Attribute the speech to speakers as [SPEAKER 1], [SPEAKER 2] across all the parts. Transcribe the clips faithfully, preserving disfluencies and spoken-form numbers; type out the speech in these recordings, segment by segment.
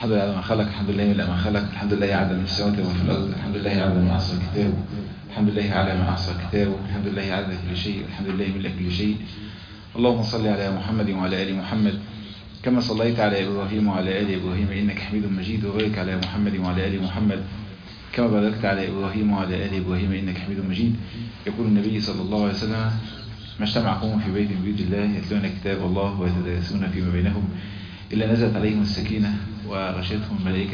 [SPEAKER 1] الحمد لله على ما خلق، الحمد لله على ما خلق، الحمد لله على ما السماوات وما في الأرض، الحمد لله على ما أحصى كتابه، الحمد لله على ما أحصى كتابه، الحمد لله على كل شيء، الحمد لله من كل شيء. اللهم صل على محمد وعلى آل محمد كما صليت على إبراهيم وعلى آل إبراهيم إنك حميد مجيد، وبارك على محمد وعلى آل محمد كما باركت على إبراهيم وعلى آل إبراهيم إنك حميد مجيد. يقول النبي صلى الله عليه وسلم: ما اجتمع قوم في بيت من بيوت الله يتلون كتاب الله ويتدارسون فيما بينهم إلا نزلت عليهم السكينة وغشيتهم الملائكة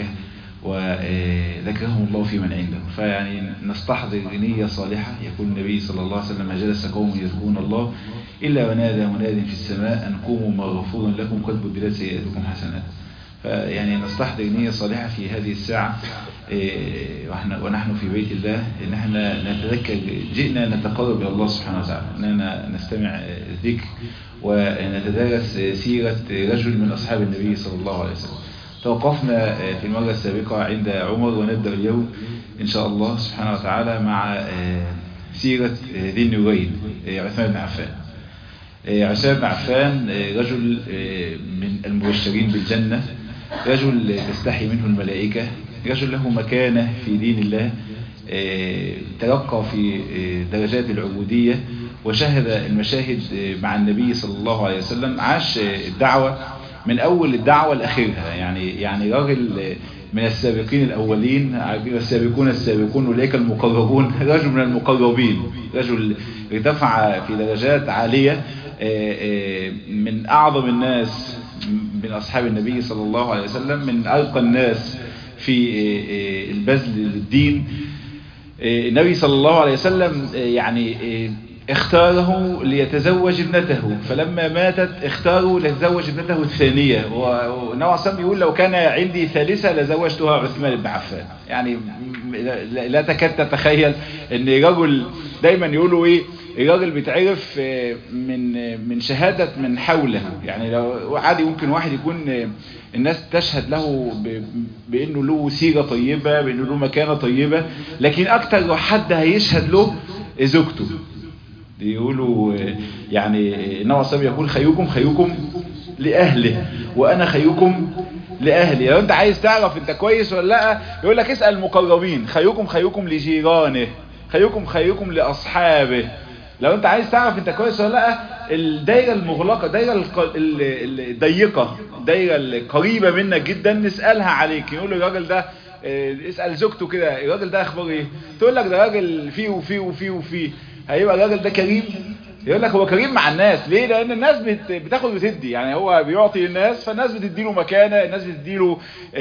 [SPEAKER 1] وذكرهم الله في من عنده. فيعني نستحضر نية صالحة. يقول النبي صلى الله عليه وسلم: ما جلس قوم يذكرون الله إلا ونادى مناد في السماء أن قوموا مغفورا لكم قد بدلت سيئاتكم حسنات. فيعني نستحضر نية صالحة في هذه الساعة ونحن في بيت الله، إن احنا نتذكر جئنا نتقرب إلى الله سبحانه وتعالى، أننا نستمع ذكر ونتدارس سيرة رجل من أصحاب النبي صلى الله عليه وسلم. توقفنا في المرة السابقة عند عمر، ونبدأ اليوم إن شاء الله سبحانه وتعالى مع سيرة ذي النورين عثمان بن عفان. عثمان بن عفان رجل من المبشرين بالجنة، رجل تستحي منه الملائكة، رجل له مكانة في دين الله، ترقى في درجات العبودية وشهد المشاهد مع النبي صلى الله عليه وسلم. عاش الدعوة من أول الدعوة لآخرها، يعني يعني راجل من السابقين الأولين، السابقون السابقون أولئك المقربون، رجل من المقربين، رجل ارتفع في درجات عالية، من أعظم الناس من أصحاب النبي صلى الله عليه وسلم، من أرقى الناس في البذل للدين. النبي صلى الله عليه وسلم يعني اختاره ليتزوج ابنته، فلما ماتت اختاروا ليتزوج ابنته الثانية، والنبي عليه الصلاة يقول: لو كان عندي ثالثة لزوجتها عثمان بن عفان. يعني لا تكاد تتخيل ان رجل، دايما يقولوا ايه، الراجل بيتعرف من من شهادة من حوله. يعني لو عادي ممكن واحد يكون الناس تشهد له بانه له سيرة طيبة، بانه له مكانة طيبة، لكن اكتر حد هيشهد له زوجته. يقولوا يعني النبي صلى الله يقول: خيركم خيركم لأهله وأنا خيركم لأهلي. لو أنت عايز تعرف أنت كويس ولا لا، يقول لك اسأل المقربين: خيركم خيركم لجيرانه، خيركم خيركم لأصحابه. لو أنت عايز تعرف أنت كويس ولا لا، الدايرة المغلقة، الدايرة الضيقة، الدايرة القريبة منك جدا نسألها عليك. يقول الراجل ده، اسأل زوجته كده: الراجل ده أخباره إيه؟ تقول لك: ده راجل فيه وفيه وفيه وفيه. هيبقى الراجل ده كريم؟ يقول لك هو كريم مع الناس. ليه؟ لان الناس بتاخد وتدي، يعني هو بيعطي الناس، فالناس بتديله مكانه، الناس بتديله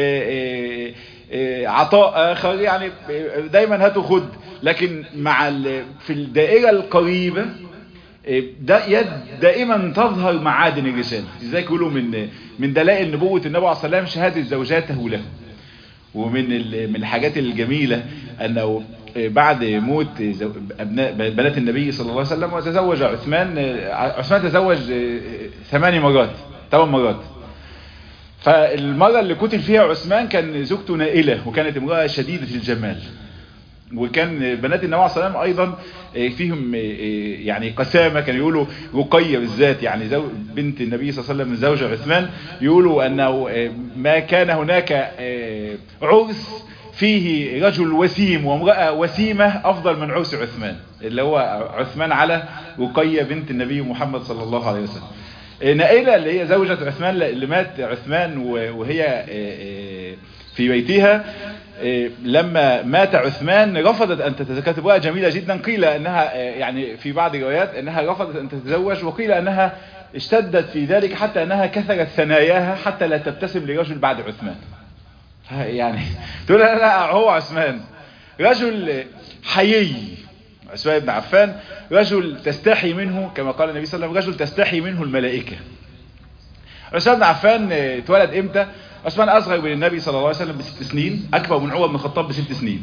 [SPEAKER 1] عطاء اخر، يعني دايما هاتوا خد. لكن مع في الدائره القريبه ده يد دائما تظهر معادن الرساله. ازاي يقولوا من من دلائل نبوه النبي عليه الصلاه والسلام شهاده زوجاته له. ومن من الحاجات الجميله انه بعد موت أبناء بنات النبي صلى الله عليه وسلم وتزوج عثمان. عثمان تزوج ثماني مرات، ثمان مرات. فالمرة اللي قتل فيها عثمان كان زوجته نائلة، وكانت امرأة شديدة الجمال. وكان بنات النبي عليه الصلاة والسلام أيضا فيهم يعني قسامة. كانوا يقولوا رقية بالذات، يعني بنت النبي صلى الله عليه وسلم من زوج عثمان، يقولوا أنه ما كان هناك عرس فيه رجل وسيم وامرأة وسيمة أفضل من عرس عثمان، اللي هو عثمان على رقية بنت النبي محمد صلى الله عليه وسلم. نائلة اللي هي زوجة عثمان، اللي مات عثمان وهي في بيتها. لما مات عثمان رفضت أن تتزوج. كانت امرأة جميلة جدا، قيل أنها يعني في بعض الروايات أنها رفضت أن تتزوج، وقيل أنها اشتدت في ذلك حتى أنها كثرت ثناياها حتى لا تبتسم لرجل بعد عثمان. يعني تقول لا لا هو عثمان رجل حيي. عثمان بن عفان رجل تستحي منه، كما قال النبي صلى الله عليه وسلم: رجل تستحي منه الملائكة. عثمان بن عفان اتولد امتى؟ عثمان اصغر من النبي صلى الله عليه وسلم بست سنين، اكبر من عمر بن الخطاب بست سنين.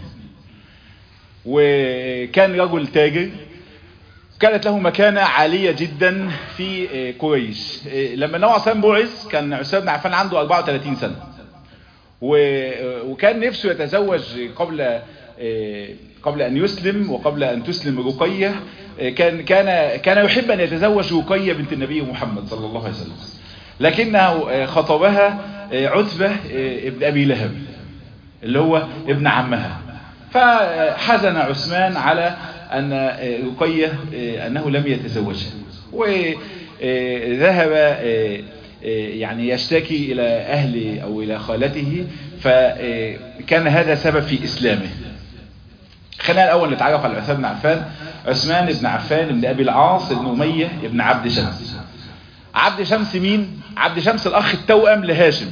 [SPEAKER 1] وكان رجل تاجر، كانت له مكانة عالية جدا في قريش. لما النبي صلى الله عليه وسلم بعث كان عثمان بن عفان عنده أربعة وثلاثين سنة، وكان نفسه يتزوج قبل قبل أن يسلم وقبل أن تسلم رقية. كان كان كان يحب أن يتزوج رقية بنت النبي محمد صلى الله عليه وسلم، لكنه خطبها عتبة ابن أبي لهب اللي هو ابن عمها. فحزن عثمان على أن رقية أنه لم يتزوجها، وذهب يعني يشتكي إلى أهل أو إلى خالته، فكان هذا سبب في إسلامه. خلينا الأول نتعرف على عثمان بن عفان. عثمان بن عفان بن أبي العاص بن أمية بن عبد شمس. عبد شمس مين؟ عبد شمس الأخ التوأم لهاشم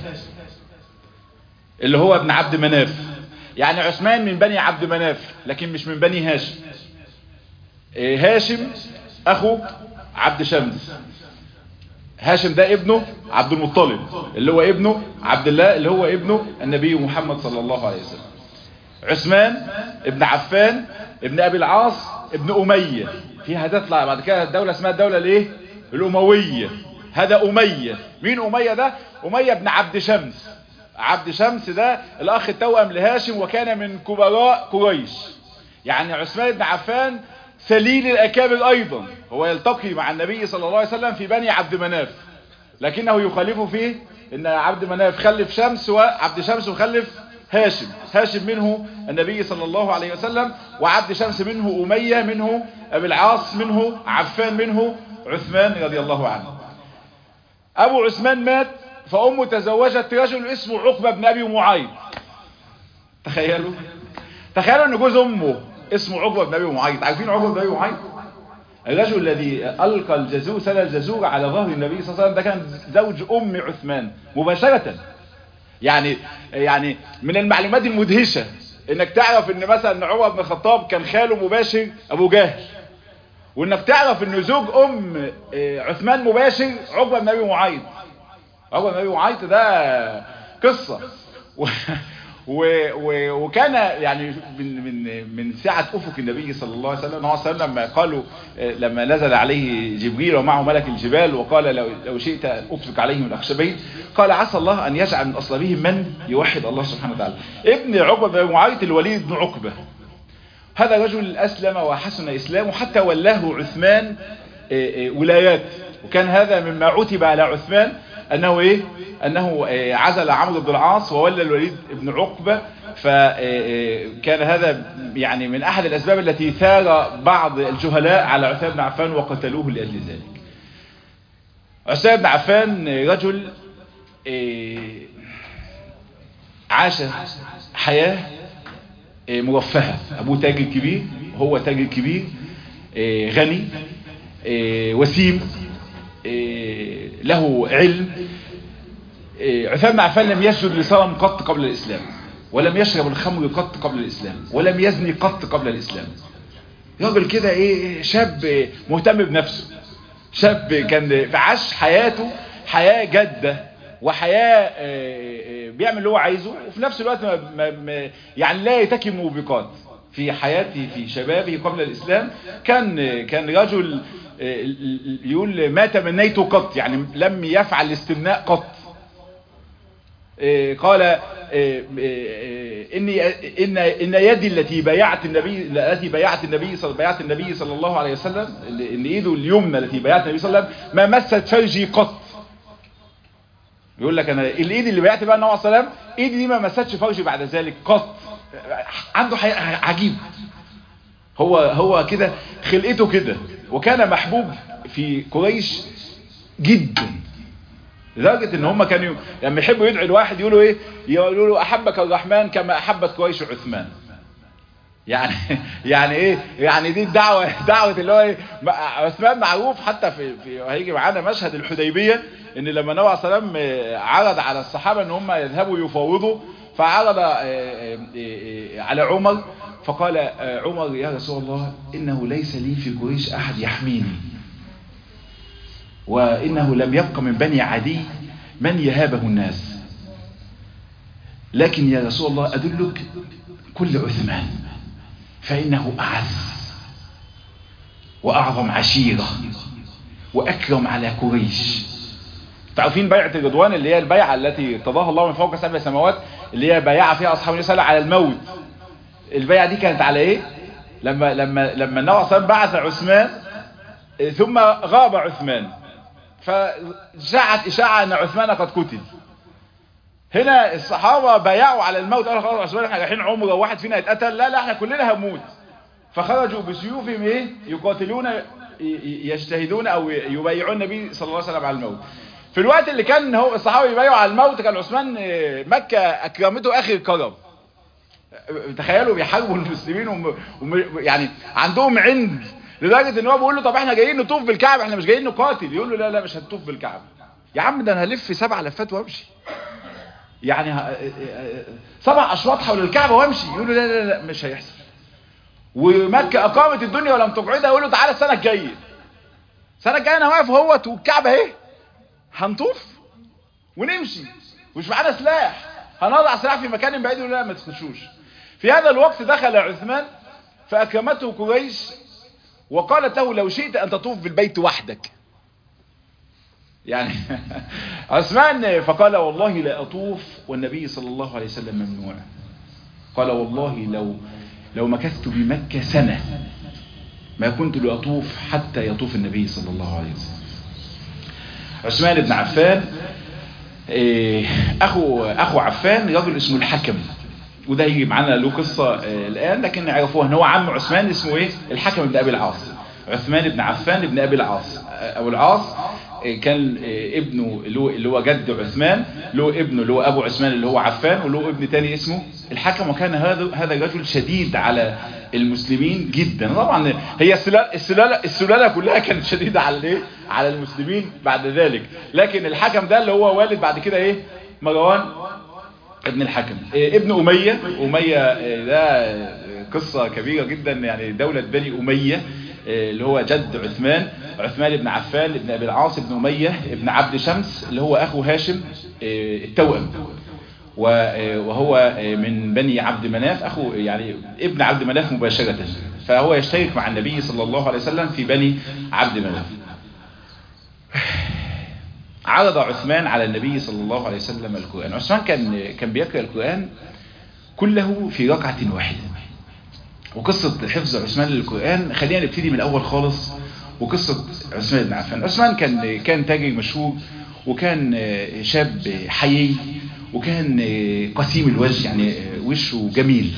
[SPEAKER 1] اللي هو ابن عبد مناف. يعني عثمان من بني عبد مناف لكن مش من بني هاشم. هاشم أخو عبد شمس، هاشم ده ابنه عبد المطلب اللي هو ابنه عبد الله اللي هو ابنه النبي محمد صلى الله عليه وسلم. عثمان ابن عفان ابن أبي العاص ابن أمية. فيها تطلع بعد كده الدولة اسمها الدولة الايه؟ الأموية. هذا أمية. مين أمية ده؟ أمية بن عبد شمس. عبد شمس ده الأخ التوأم لهاشم وكان من كبراء قريش. يعني عثمان بن عفان سليل الأكابر أيضا، هو يلتقي مع النبي صلى الله عليه وسلم في بني عبد مناف، لكنه يخالفه فيه إن عبد مناف خلف شمس وعبد شمس وخلف هاشم. هاشم منه النبي صلى الله عليه وسلم، وعبد شمس منه أمية، منه أبي العاص، منه عفان، منه عثمان رضي الله عنه. أبو عثمان مات، فأمه تزوجت رجل اسمه عقبة بن أبي معيط. تخيلوا تخيلوا أن جوز أمه اسمه عقبة بن أبي معيط. عارفين عقبة بن أبي معيط؟ الرجل الذي ألقى الجزور سل الجزور على ظهر النبي صلى الله عليه وسلم، ده كان زوج أم عثمان مباشرة. يعني يعني من المعلومات المدهشة انك تعرف ان مثلا ان عمر بن الخطاب كان خاله مباشر ابو جهل، وانك تعرف ان زوج ام عثمان مباشر عقبة بن ابي معيط. عقبة بن ابي معيط ده قصة و... و... و... وكان يعني من من من سعة افق النبي صلى الله عليه وسلم. هو صلى لما قالوا لما نزل عليه جبريل ومعه ملك الجبال وقال لو لو شئت ان افرق عليهم الاخشبين، قال عسى الله ان يجعل من اصلابهم من يوحد الله سبحانه وتعالى. ابن عقبة بن ابي معيط الوليد بن عقبة، هذا رجل اسلم وحسن اسلامه حتى ولاه عثمان ولايات. وكان هذا مما عتب على عثمان انه ايه انه عزل عمرو بن العاص وولى الوليد بن عقبة. فكان هذا يعني من احد الاسباب التي ثار بعض الجهلاء على عثمان بن عفان وقتلوه لاجل ذلك. عثمان بن عفان رجل عاش حياة مرفهة. ابوه تاجر كبير، هو تاجر كبير، غني، وسيم، له علم. عثمان بن عفان لم يسجد لصنم قط قبل الإسلام، ولم يشرب الخمر قط قبل الإسلام، ولم يزني قط قبل الإسلام. راجل كده ايه، شاب مهتم بنفسه، شاب كان عاش حياته حياة جادة وحياة بيعمل اللي هو عايزه، وفي نفس الوقت ما ما يعني لا يتكي موبقات. في حياته في شبابه قبل الإسلام كان كان رجل يقول ما تمنيته قط، يعني لم يفعل الاستمناء قط. قال إني إن إن يدي التي بايعت النبي التي بايعت النبي صلى بايعت النبي صلى الله عليه وسلم، إن إيده اليمنى التي بايعت النبي صلى الله عليه وسلم ما مست فرجي قط. يقول لك أنا الإيد اللي بايعت بها النبي صلى الله عليه وسلم إيدي دي ما مستش فرجي بعد ذلك قط. عنده حياة عجيب، هو هو كده خلقته كده. وكان محبوب في قريش جدا لدرجة ان هم كانوا لما يحبوا يدعوا الواحد يقولوا ايه، يقولوا له احبك الرحمن كما احبت قريش عثمان. يعني يعني ايه يعني دي الدعوة دعوة اللي هو ايه. عثمان معروف حتى في, في هيجي معانا مشهد الحديبية ان لما النبي صلى الله عليه وسلم عرض على الصحابة ان هم يذهبوا يفاوضوا، فعرض على عمر فقال عمر يا رسول الله إنه ليس لي في قريش أحد يحميني، وإنه لم يبق من بني عدي من يهابه الناس، لكن يا رسول الله أدلك كل عثمان فإنه أعز وأعظم عشيرة وأكرم على قريش. تعرفين بيعة الرضوان اللي هي البيعة التي ارتضاها الله من فوق سبع سماوات، اللي هي بيعة فيها أصحاب النبي صلى الله عليه وسلم على الموت. البيعة دي كانت على إيه؟ لما لما لما النبي صلى الله عليه وسلم بعث عثمان ثم غاب عثمان، فشاعت إشاعة أن عثمان قد قتل، هنا الصحابة بايعوا على الموت، قالوا خلاص عثمان احنا رايحين عمره وواحد فينا يتقتل، لا لا احنا كلنا هنموت. فخرجوا بسيوفهم ايه يقاتلون يجتهدون او يبايعون النبي صلى الله عليه وسلم على الموت. في الوقت اللي كان هو الصحابة يبايعوا على الموت كان عثمان مكة اكرمته اخر كرم. تخيلوا بيحاربوا المسلمين وم... وم... يعني عندهم عند لدرجة ان هو بيقول له طب احنا جايين نطوف بالكعبة، احنا مش جايين نقاتل. يقول له لا لا مش هتطوف بالكعبة يا عم، ده انا هلف سبع لفات وامشي، يعني ه... سبع اشواط حول الكعبة وامشي. يقول له لا لا لا مش هيحصل. ومكة اقامت الدنيا ولم تقعدها. يقول له تعالى السنة الجاية، السنة الجاية انا واقف اهوت والكعبة اهي، هنطوف ونمشي مش معانا سلاح، هنضع سلاح في مكان بعيد. ولا ما تخشوش. في هذا الوقت دخل عثمان فأكرمته قريش وقالت له لو شئت أن تطوف بالبيت وحدك. يعني عثمان فقال والله لا أطوف والنبي صلى الله عليه وسلم ممنوع. قال والله لو لو مكثت بمكة سنة ما كنت لأطوف حتى يطوف النبي صلى الله عليه وسلم. عثمان بن عفان أخو أخو عفان رجل اسمه الحكم، وده يجي معانا له قصة آه الآن، لكن نعرفوها ان هو عم عثمان اسمه ايه الحكم بن ابي العاص. عثمان بن عفان بن ابي العاص. ابو العاص آه كان آه ابنه اللي هو جد عثمان، له ابنه اللي هو ابو عثمان اللي هو عفان، وله ابن تاني اسمه الحكم. وكان هذا هذا الرجل شديد على المسلمين جدا. طبعا هي السلالة السلالة السلالة كلها كانت شديدة على الايه على المسلمين بعد ذلك، لكن الحكم ده اللي هو والد بعد كده ايه مروان ابن الحكم ابن أمية. أمية ده قصة كبيرة جدا، يعني دولة بني أمية اللي هو جد عثمان، عثمان بن عفان ابن أبي العاص ابن أمية ابن عبد شمس اللي هو أخو هاشم التوأم، وهو من بني عبد مناف، أخو يعني ابن عبد مناف مباشرة. فهو يشترك مع النبي صلى الله عليه وسلم في بني عبد مناف. عرض عثمان على النبي صلى الله عليه وسلم القرآن. عثمان كان كان بيقرأ القرآن كله في ركعة واحدة. وقصة حفظ عثمان للقرآن خلينا نبتدي من الأول خالص. وقصة عثمان بن عفان، عثمان كان كان تاجر مشهور، وكان شاب حيي، وكان قسيم الوجه، يعني وشه جميل.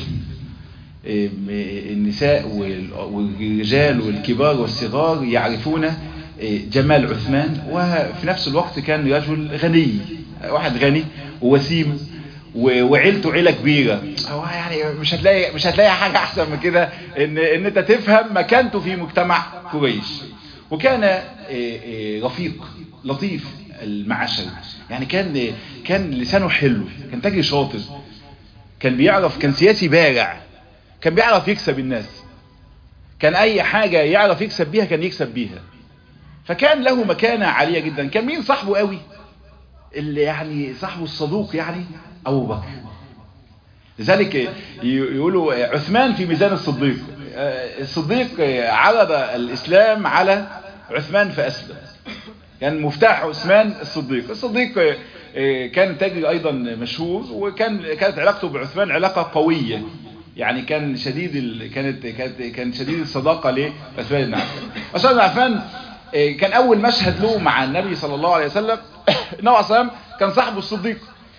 [SPEAKER 1] النساء والرجال والكبار والصغار يعرفون جمال عثمان. وفي نفس الوقت كان رجل غني، واحد غني ووسيم، وعيلته عيلة كبيرة. هو يعني مش هتلاقي مش هتلاقي حاجة احسن من كده ان ان انت تفهم مكانته في مجتمع قريش. وكان رفيق لطيف المعاشر، يعني كان كان لسانه حلو، كان تاجر شاطر، كان بيعرف، كان سياسي بارع، كان بيعرف يكسب الناس، كان اي حاجة يعرف يكسب بيها كان يكسب بيها. فكان له مكانة عالية جدا. كان مين صاحبه قوي اللي يعني صاحبه الصدوق؟ يعني ابو بكر. لذلك يقولوا عثمان في ميزان الصديق. الصديق عرض الاسلام على عثمان فاسلم، كان مفتاح عثمان الصديق. الصديق كان تاجر ايضا مشهور، وكان كانت علاقته بعثمان علاقة قوية، يعني كان شديد ال... كانت كانت كان شديد الصداقة لعثمان بن عفان. عثمان بن عفان كان اول مشهد له مع النبي صلى الله عليه وسلم النبي صلى الله عليه وسلم كان صاحبه الصديق.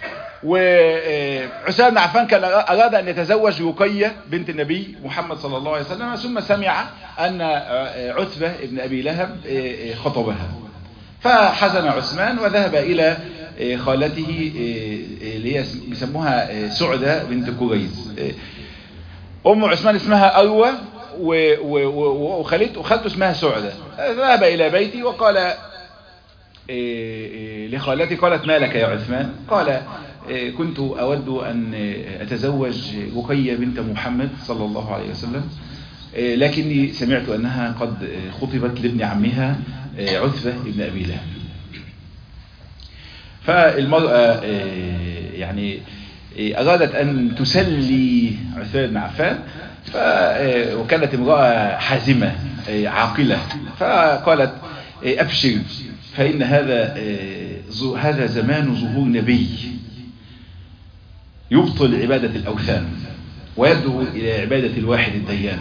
[SPEAKER 1] وعثمان بن عفان كان اراد ان يتزوج رقية بنت النبي محمد صلى الله عليه وسلم، ثم سمع ان عتبة ابن ابي لهب خطبها، فحزن عثمان وذهب الى خالته اللي هي بيسموها سعدة بنت كريز. ام عثمان اسمها اروى، وخالته وخالته اسمها سعدة. ذهب الى بيتي وقال لخالتي، قالت ما لك يا عثمان؟ قال كنت اود ان اتزوج رقية بنت محمد صلى الله عليه وسلم، لكني سمعت انها قد خطبت لابن عمها عتبة ابن ابي لهب. فالمرأة يعني ارادت ان تسلي عثمان بن عفان، وكانت امرأة حازمة عاقلة، فقالت ابشر فإن هذا هذا زمان ظهور نبي يبطل عبادة الأوثان ويدعو إلى عبادة الواحد الديان.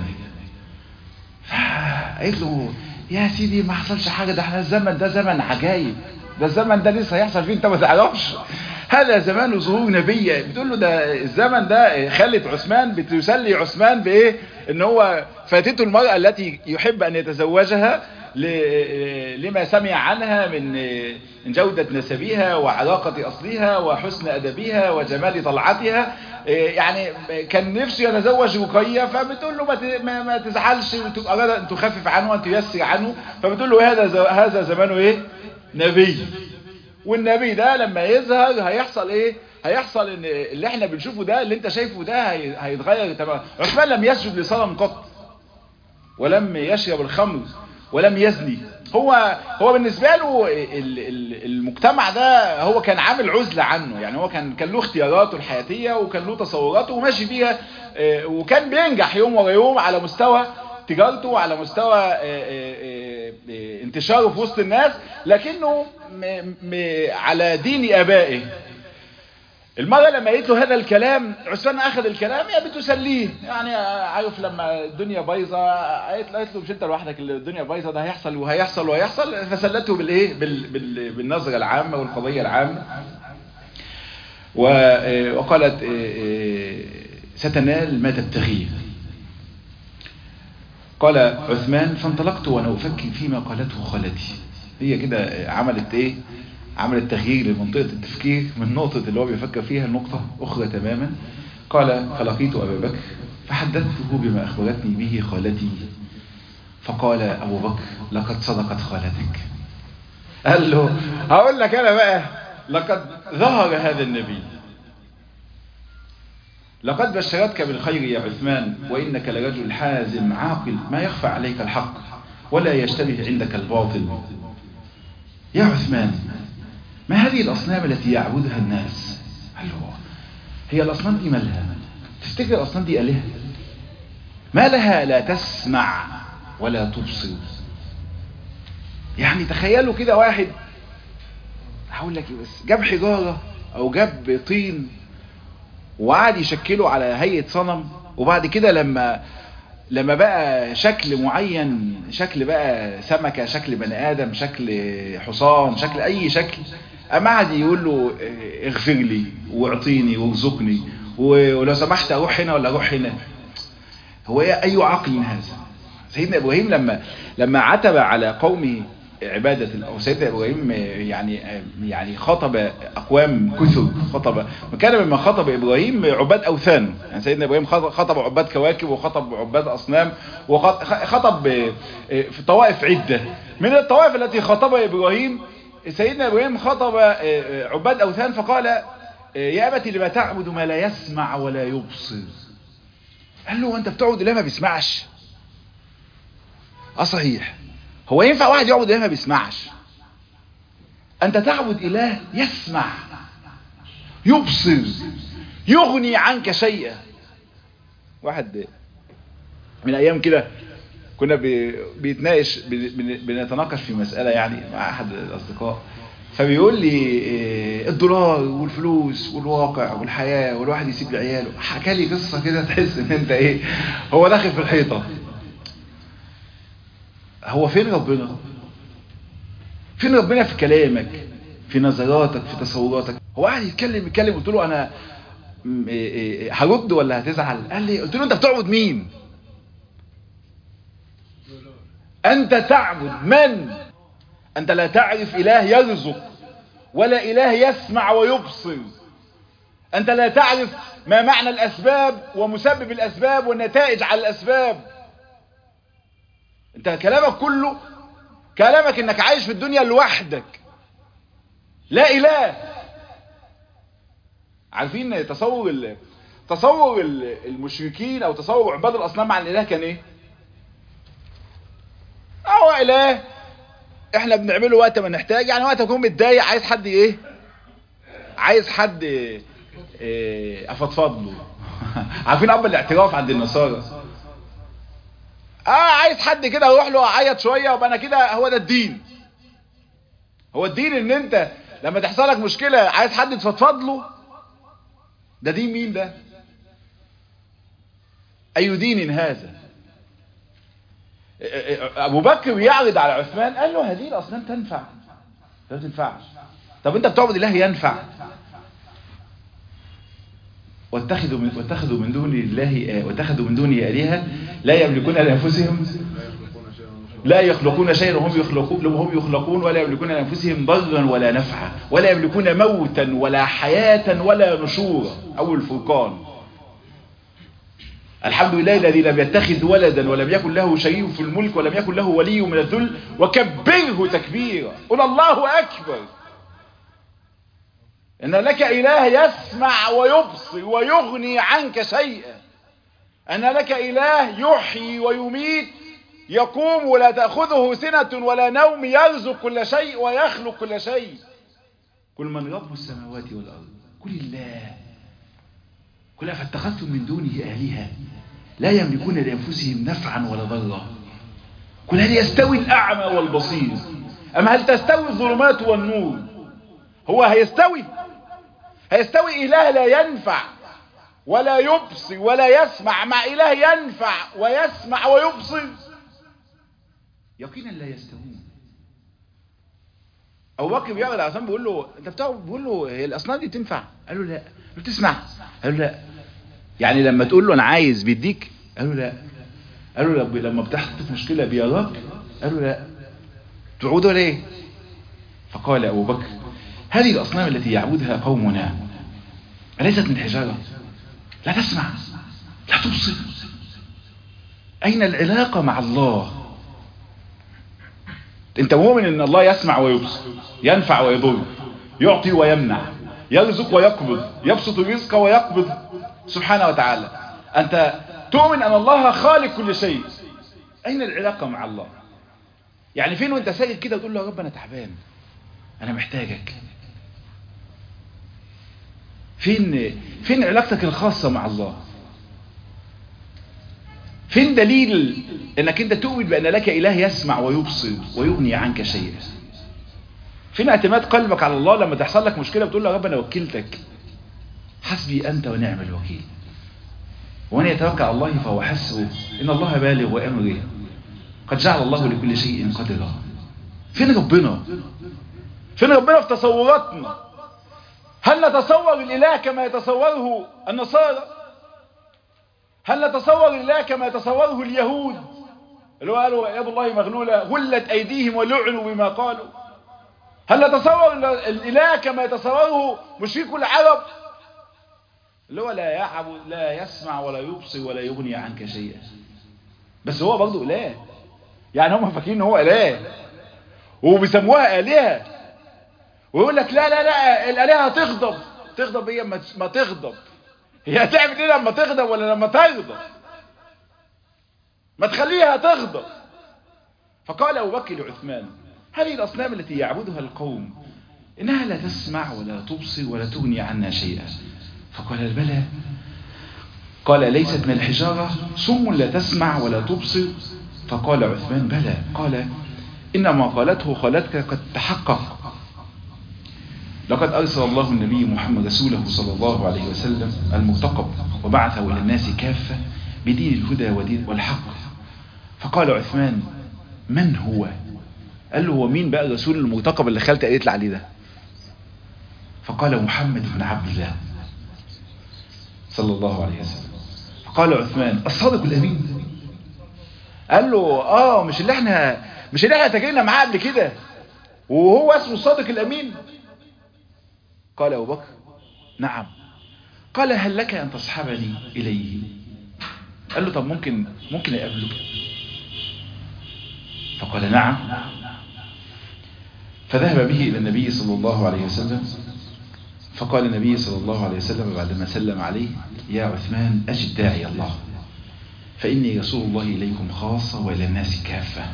[SPEAKER 1] فقالت له يا سيدي ما حصلش حاجة، ده احنا الزمن ده زمن عجائب، ده الزمن ده لسه هيحصل فيه انت ما تعرفش. هذا زمان ظهور نبي. بتقول له ده الزمن ده خلت عثمان بتسلي عثمان بايه؟ ان هو فاتته المرأة التي يحب ان يتزوجها لما سمع عنها من من جودة نسبها وعلاقة اصلها وحسن ادبها وجمال طلعتها. يعني كان نفسه يتزوج رقية، فبتقول له ما, ما تزعلش، اراد ان تخفف عنه وان تيسر عنه، فبتقول له هذا هذا زمانه ايه؟ نبي. والنبي ده لما يظهر هيحصل ايه؟ هيحصل ان اللي احنا بنشوفه ده، اللي انت شايفه ده هيتغير تماما. عثمان لم يسجد لصنم قط، ولم يشرب الخمر، ولم يزني. هو هو بالنسبه له المجتمع ده هو كان عامل عزله عنه. يعني هو كان كان له اختياراته الحياتيه وكان له تصوراته وماشي بيها، وكان بينجح يوم ورا يوم على مستوى تجارته وعلى مستوى انتشاره في وسط الناس، لكنه على دين ابائه. المرة لما قالت له هذا الكلام، عثمان اخذ الكلام يا بتسليه. يعني عارف لما الدنيا بايظه قالت له مش انت لوحدك اللي الدنيا بايظه، ده هيحصل وهيحصل وهيحصل، فسلته بالايه؟ بال بال بالنظره العامه والقضيه العامه. وقالت ستنال ما تبتغيه. قال عثمان فانطلقت وانا افكر فيما قالته خالتي. هي كده عملت ايه؟ عملت تغيير لمنطقة التفكير من نقطة اللي هو بيفكر فيها لنقطة أخرى تماما. قال فلقيت أبا بكر فحدثته بما أخبرتني به خالتي، فقال أبو بكر لقد صدقت خالتك. قال له هقول لك أنا بقى، لقد ظهر هذا النبي، لقد بشرتك بالخير يا عثمان، وإنك لرجل حازم عاقل، ما يخفى عليك الحق ولا يشتبه عندك الباطل. يا عثمان ما هذه الأصنام التي يعبدها الناس؟ قال له هي الأصنام دي مالها؟ تفتكر الأصنام دي آلهة؟ ما لها لا تسمع ولا تبصر؟ يعني تخيلوا كده واحد، هقول لك بس، جاب حجارة أو جاب طين وقعد يشكله على هيئة صنم، وبعد كده لما لما بقى شكل معين، شكل بقى سمكة، شكل بني آدم، شكل حصان، شكل أي شكل، أما قعد يقول له اغفر لي واعطيني وارزقني ولو سمحت أروح هنا ولا أروح هنا. هو أي عقل هذا؟ سيدنا إبراهيم لما لما عتب على قومه عبادة، أو سيدنا إبراهيم يعني يعني خطب أقوام كثر، خطب وكان مما خطب إبراهيم عباد أوثان. يعني سيدنا إبراهيم خطب عباد كواكب وخطب عباد أصنام وخطب في طوائف عدة. من الطوائف التي خطبها إبراهيم، سيدنا إبراهيم خطب عباد أوثان فقال يا أبتي لما تعبد ما لا يسمع ولا يبصر. قال له وأنت بتعبد إله ما بيسمعش؟ أه صحيح، هو ينفع واحد يعبد إله ما بيسمعش؟ أنت تعبد إله يسمع يبصر يغني عنك شيئا. واحد من أيام كده كنا بيتناقش بنتناقش في مسألة يعني مع أحد الأصدقاء، فبيقول لي الدولار والفلوس والواقع والحياة والواحد يسيب لعياله. حكى لي قصة كده تحس ان انت ايه، هو داخل في الحيطة. هو فين ربنا؟ فين ربنا في كلامك، في نظراتك، في تصوراتك؟ هو قاعد يتكلم يتكلم قلت له انا هرد ولا هتزعل؟ قال لي، قلت له انت بتعبد مين؟ انت تعبد من؟ انت لا تعرف اله يرزق ولا اله يسمع ويبصر. انت لا تعرف ما معنى الاسباب ومسبب الاسباب والنتائج على الاسباب. انت كلامك كله كلامك انك عايش في الدنيا لوحدك، لا اله. عارفين تصور ال... تصور المشركين او تصور عباد الاصنام عن الاله كان ايه؟ هو اله احنا بنعمله وقت ما نحتاج، يعني وقت اكون متضايق عايز حد ايه، عايز حد ايه افضفض له. عارفين اب الاعتراف عند النصارى؟ اه عايز حد كده اروح له اعيط شويه وابقى انا كده. هو ده الدين. هو الدين ان انت لما تحصل لك مشكله عايز حد تفضفض له؟ ده دين مين ده؟ اي دين هذا؟ ابو بكر يعرض على عثمان قال له هذه الاصنام تنفع؟ لا تنفعش. طب انت بتعبد اله ينفع؟ واتخذوا من, واتخذوا من دون الله واتخذوا من دونه آلهة لا يملكون لأنفسهم لا يخلقون شيئا وهم يخلقون وهم يخلقون ولا يملكون لأنفسهم ضرا ولا نفعا ولا يملكون موتا ولا حياة ولا نشورا. أو الفرقان. الحمد لله الذي لم يتخذ ولدا ولم يكن له شريك في الملك ولم يكن له ولي من الذل وكبره تكبيرا. قل الله أكبر. إن لك إله يسمع ويبصر ويغني عنك شيئا. أن لك إله يحيي ويميت يقوم ولا تأخذه سنة ولا نوم يرزق كل شيء ويخلق كل شيء. قل من رب السماوات والأرض قل الله. قل فاتخذتم من دونه آلهة لا يملكون لأنفسهم نفعا ولا ضرا. قل هل يستوي الأعمى والبصير أم هل تستوي الظلمات والنور؟ هو هيستوي هيستوي إله لا ينفع ولا يبصر ولا يسمع مع إله ينفع ويسمع ويبصر؟ يقينا لا يستوون. أبو بكر بيعمل الأصنام بيقول له أنت بتعرف بيقول له هي الأصنام دي تنفع؟ قال له لا. قال له بتسمع؟ قال له لا. يعني لما تقول له أنا عايز بيديك؟ قال له لا. قال له لما بتحط في مشكلة بيراك؟ قال له لا. تعودوا ليه؟ فقال أبو بكر هذه الأصنام التي يعبدها قومنا أليست من حجارة؟ لا تسمع لا تبصر. أين العلاقة مع الله؟ أنت مؤمن أن الله يسمع ويبصر ينفع ويضر يعطي ويمنع يرزق ويقبض يبسط الرزق ويقبض سبحانه وتعالى. أنت تؤمن أن الله خالق كل شيء. أين العلاقة مع الله؟ يعني فين وانت ساجد كده وتقول له يا رب أنا تعبان أنا محتاجك؟ فين فين علاقتك الخاصة مع الله؟ فين دليل انك انت تؤمن بان لك اله يسمع ويبصر ويغني عنك شيئا؟ فين اعتماد قلبك على الله لما تحصل لك مشكلة بتقول له يا رب انا وكلتك حسبي انت ونعم الوكيل ومن يتوكل على الله فهو حسبه ان الله بالغ امره قد جعل الله لكل شيء قدرا. فين ربنا؟ فين ربنا في تصوراتنا؟ هل نتصور الاله كما يتصوره النصارى؟ هل نتصور الله كما يتصوره اليهود اللي هو قالوا يد الله مغلولة غلت أيديهم ولعنوا بما قالوا؟ هل نتصور الإله كما يتصوره مشركو العرب اللي هو لا يعبد لا يسمع ولا يبصر ولا يغني عنك شيئا؟ بس هو برضه إله. يعني هم فاكرين هو إله وبيسموها آلهة ويقول لك لا لا لا الآلهة تغضب. تغضب هي ما تغضب. هي هتعمل ايه لما تغضب ولا لما تغضب؟ ما تخليها تغضب. فقال أبو بكر لعثمان هذه الأصنام التي يعبدها القوم إنها لا تسمع ولا تبصر ولا تغني عنا شيئا. فقال بلى. قال ليست من الحجارة صم لا تسمع ولا تبصر؟ فقال عثمان بلى. قال إنما قالته قالتك قد تحقق. لقد أرسل الله النبي محمد رسوله صلى الله عليه وسلم المرتقب وبعثه إلى الناس كافة بدين الهدى ودين والحق. فقال عثمان من هو؟ قال له هو مين بقى الرسول المرتقب اللي خالتي قالت لي عليه ده؟ فقال محمد بن عبد الله صلى الله عليه وسلم. فقال عثمان الصادق الأمين. قال له اه مش اللي احنا مش اللي احنا تاجرنا معاه قبل كده وهو اسمه الصادق الأمين؟ قال أبو بكر نعم. قال هل لك أن تصحبني إليه؟ قال له طب ممكن ممكن أقابله؟ فقال نعم. فذهب به إلى النبي صلى الله عليه وسلم. فقال النبي صلى الله عليه وسلم بعدما سلم عليه يا عثمان أجب داعي الله فإني رسول الله إليكم خاصة وإلى الناس كافة.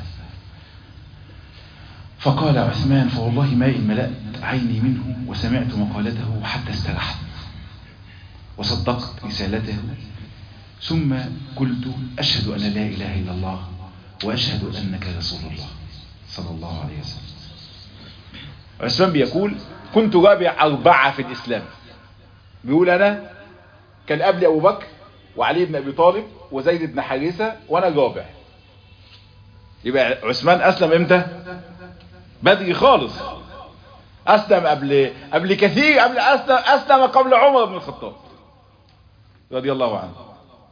[SPEAKER 1] فقال عثمان فوالله ما إن ملأت عيني منه وسمعت مقالته حتى استرحت وصدقت رسالته ثم قلت أشهد أن لا إله إلا الله وأشهد أنك رسول الله صلى الله عليه وسلم. عثمان بيقول كنت رابع أربعة في الإسلام. بيقول أنا كان قبل أبو بكر وعلي بن أبي طالب وزيد بن حارثة وأنا رابع. يبقى عثمان أسلم إمتى؟ بدري خالص. أسلم قبل قبل كثير قبل أسلم أسلم قبل عمر بن الخطاب. رضي الله عنه.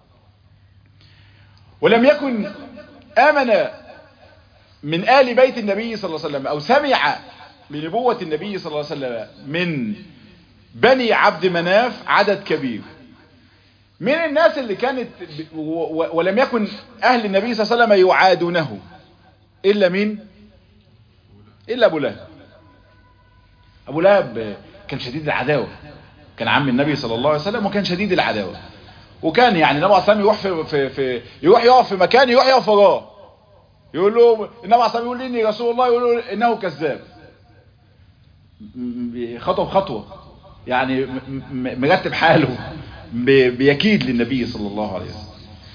[SPEAKER 1] ولم يكن آمن من آل بيت النبي صلى الله عليه وسلم أو سمع بنبوة النبي صلى الله عليه وسلم من بني عبد مناف عدد كبير من الناس اللي كانت، ولم يكن أهل النبي صلى الله عليه وسلم يعادونه إلا مين؟ إلا أبو لهب. أبو لهب كان شديد العداوة، كان عم النبي صلى الله عليه وسلم وكان شديد العداوة، وكان يعني النبي صلى الله عليه وسلم يروح في, في, في يروح يقف في مكان يروح يقف وراه يقول له النبي صلى الله عليه وسلم يقول لي إني رسول الله، يقول له إنه كذاب، خطوة بخطوة يعني مرتب حاله بيكيد للنبي صلى الله عليه وسلم.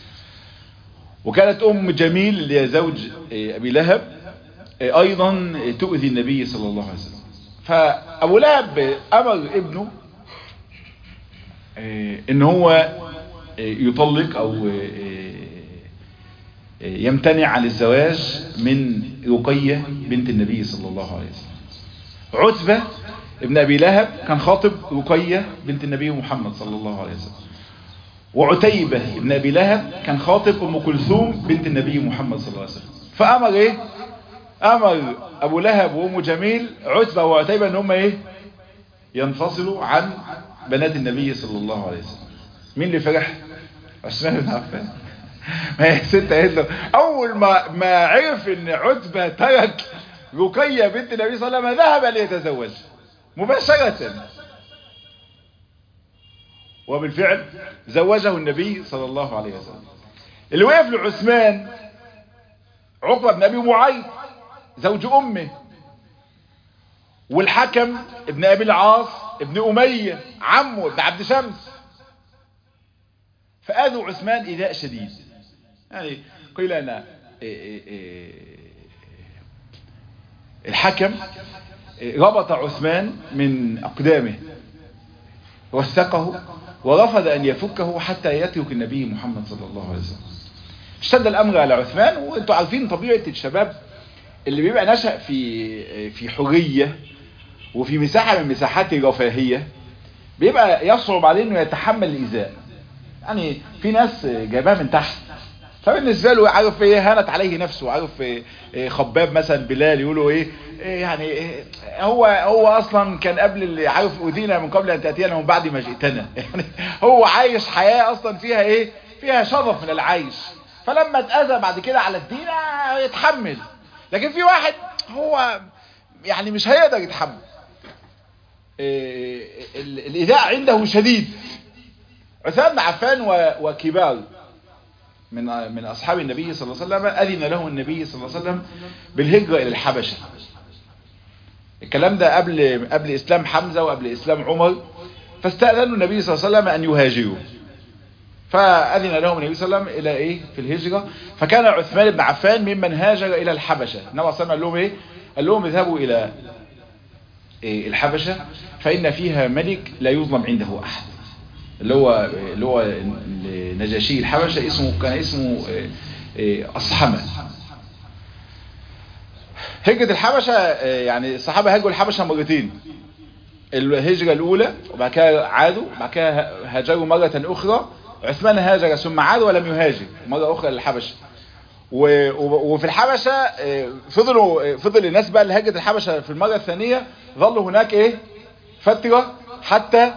[SPEAKER 1] وكانت أم جميل اللي هي زوج أبي لهب أيضا تؤذي النبي صلى الله عليه وسلم. فأبو لهب أمر ابنه إن هو يطلق أو يمتنع عن الزواج من رقية بنت النبي صلى الله عليه وسلم. عتبة ابن أبي لهب كان خاطب رقية بنت النبي محمد صلى الله عليه وسلم. وعتيبة ابن أبي لهب كان خاطب أم كلثوم بنت النبي محمد صلى الله عليه وسلم. فأمر إيه؟ أمر أبو لهب وأم جميل عتبة وعتيبة إن هم إيه؟ ينفصلوا عن بنات النبي صلى الله عليه وسلم. مين اللي فرح؟ عثمان بن عفان. ما هي ست قالت له أول ما ما عرف إن عتبة ترك رقية بنت النبي صلى الله عليه وسلم ذهب ليتزوج مباشرة، وبالفعل زوجه النبي صلى الله عليه وسلم. اللي وقف لعثمان عقبة بن أبي معيط زوج أمه، والحكم ابن أبي العاص ابن أمية عمه ابن عبد شمس، فآذوا عثمان إيذاء شديد. يعني قيل أن الحكم ربط عثمان من أقدامه وثقه ورفض أن يفكه حتى يترك النبي محمد صلى الله عليه وسلم. اشتد الأمر على عثمان. وانتوا عارفين طبيعة الشباب اللي بيبقى نشأ في في حرية وفي مساحة من مساحات الرفاهية بيبقى يصعب عليه انه يتحمل الإيذاء. يعني في ناس جايبها من تحت، فبالنسبة له عارف ايه هانت عليه نفسه، عارف إيه خباب مثلا بلال يقولوا ايه, إيه يعني إيه هو هو اصلا كان قبل اللي عارف اودينا من قبل ان تأتينا ومن بعد ما جئتنا. يعني هو عايش حياة اصلا فيها ايه فيها شرف من العيش، فلما اتأذى بعد كده على الدين يتحمل. لكن في واحد هو يعني مش هيقدر يتحمل، إيه الإيذاء عنده شديد. عثمان بن عفان وكبار من من أصحاب النبي صلى الله عليه وسلم أذن له النبي صلى الله عليه وسلم بالهجرة إلى الحبشة. الكلام ده قبل قبل إسلام حمزة وقبل إسلام عمر، فاستأذنوا النبي صلى الله عليه وسلم أن يهاجروا، فأذن لهم النبي صلى الله عليه وسلم إلى إيه في الهجرة. فكان عثمان بن عفان ممن هاجر إلى الحبشة. النبي صلى الله عليه وسلم قال لهم إيه قال لهم اذهبوا إلى إيه الحبشة فإن فيها ملك لا يظلم عنده أحد، اللي هو اللي هو نجاشي الحبشة اسمه كان اسمه أصحمة. هجرة الحبشة يعني الصحابة هاجروا الحبشة مرتين، الهجرة الأولى وبعد كده عادوا، وبعد كده هاجروا مرة أخرى. عثمان هاجر ثم عاد ولم يهاجر مرة أخرى للحبشة. وفي الحبشة فضلوا فضل الناس بقى اللي هاجرت الحبشة في المرة الثانية ظلوا هناك إيه فترة حتى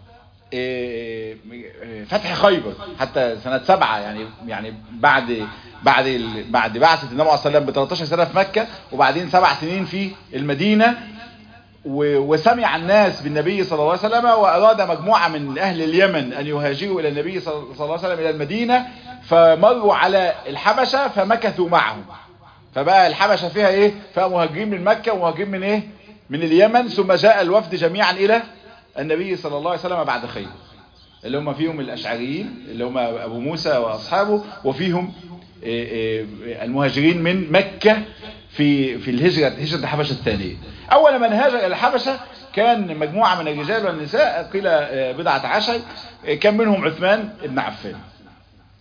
[SPEAKER 1] فتح خيبر، حتى سنة سبعة يعني يعني بعد بعد بعد بعثة النبي صلى الله عليه وسلم ب ثلاثة عشر سنة في مكة، وبعدين سبع سنين في المدينة. وسمع الناس بالنبي صلى الله عليه وسلم وأراد مجموعة من أهل اليمن أن يهاجروا إلى النبي صلى الله عليه وسلم إلى المدينة، فمروا على الحبشة فمكثوا معهم. فبقى الحبشة فيها إيه فيها مهاجرين من مكة ومهاجرين من إيه من اليمن. ثم جاء الوفد جميعا إلى النبي صلى الله عليه وسلم بعد خيبر، اللي هم فيهم الأشعريين اللي هم أبو موسى وأصحابه، وفيهم المهاجرين من مكة في في الهجرة هجرة الحبشة الثانية. أول من هاجر إلى الحبشة كان مجموعة من الرجال والنساء، قيل بضعة عشر، كان منهم عثمان بن عفان.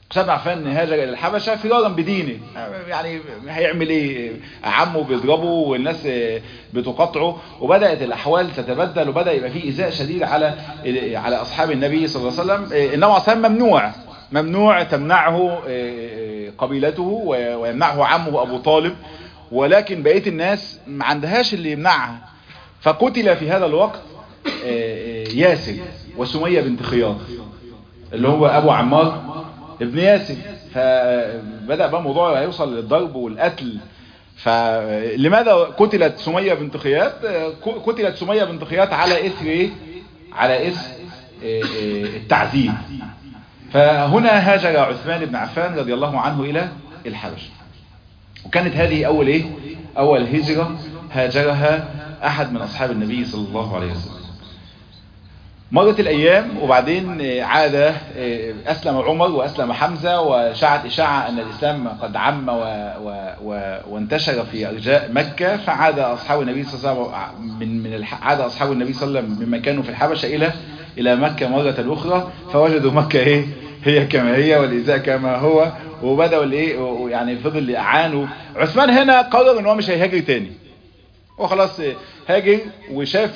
[SPEAKER 1] عثمان بن عفان هاجر الى الحبشه فرارا بدينه، يعني هيعمل ايه؟ عمه بيضربه والناس بتقاطعه، وبدات الاحوال تتبدل، وبدا يبقى في ايذاء شديد على على اصحاب النبي صلى الله عليه وسلم. النبي عليه الصلاه ممنوع ممنوع تمنعه قبيلته ويمنعه عمه ابو طالب، ولكن بقيه الناس ما عندهاش اللي يمنعها. فقتل في هذا الوقت ياسر وسميه بنت خياط اللي هو ابو عمار ابن ياسر. فبدأ بقى الموضوع هيوصل للضرب والقتل. فلماذا قتلت سمية بنت خياط؟ قتلت سمية بنت خياط على اثر ايه؟ على اثر التعذيب. فهنا هاجر عثمان بن عفان رضي الله عنه الى الحبشة، وكانت هذه اول ايه؟ اول هجرة هاجرها احد من اصحاب النبي صلى الله عليه وسلم. مرت الأيام وبعدين عاد أسلم عمر وأسلم حمزة، وشاعت إشاعة أن الإسلام قد عم و... و... و... وانتشر في أرجاء مكة. فعاد أصحاب النبي صلى الله عليه وسلم من من الح... عاد أصحاب النبي صلى الله عليه وسلم ممن كانوا في الحبشة إلى إلى مكة مرة أخرى، فوجدوا مكة إيه؟ هي كما هي والإزاء كما هو، وبدأوا الإيه يعني فضل يعانوا. عثمان هنا قرر إن هو مش هيهاجر تاني، وخلاص هاجر وشاف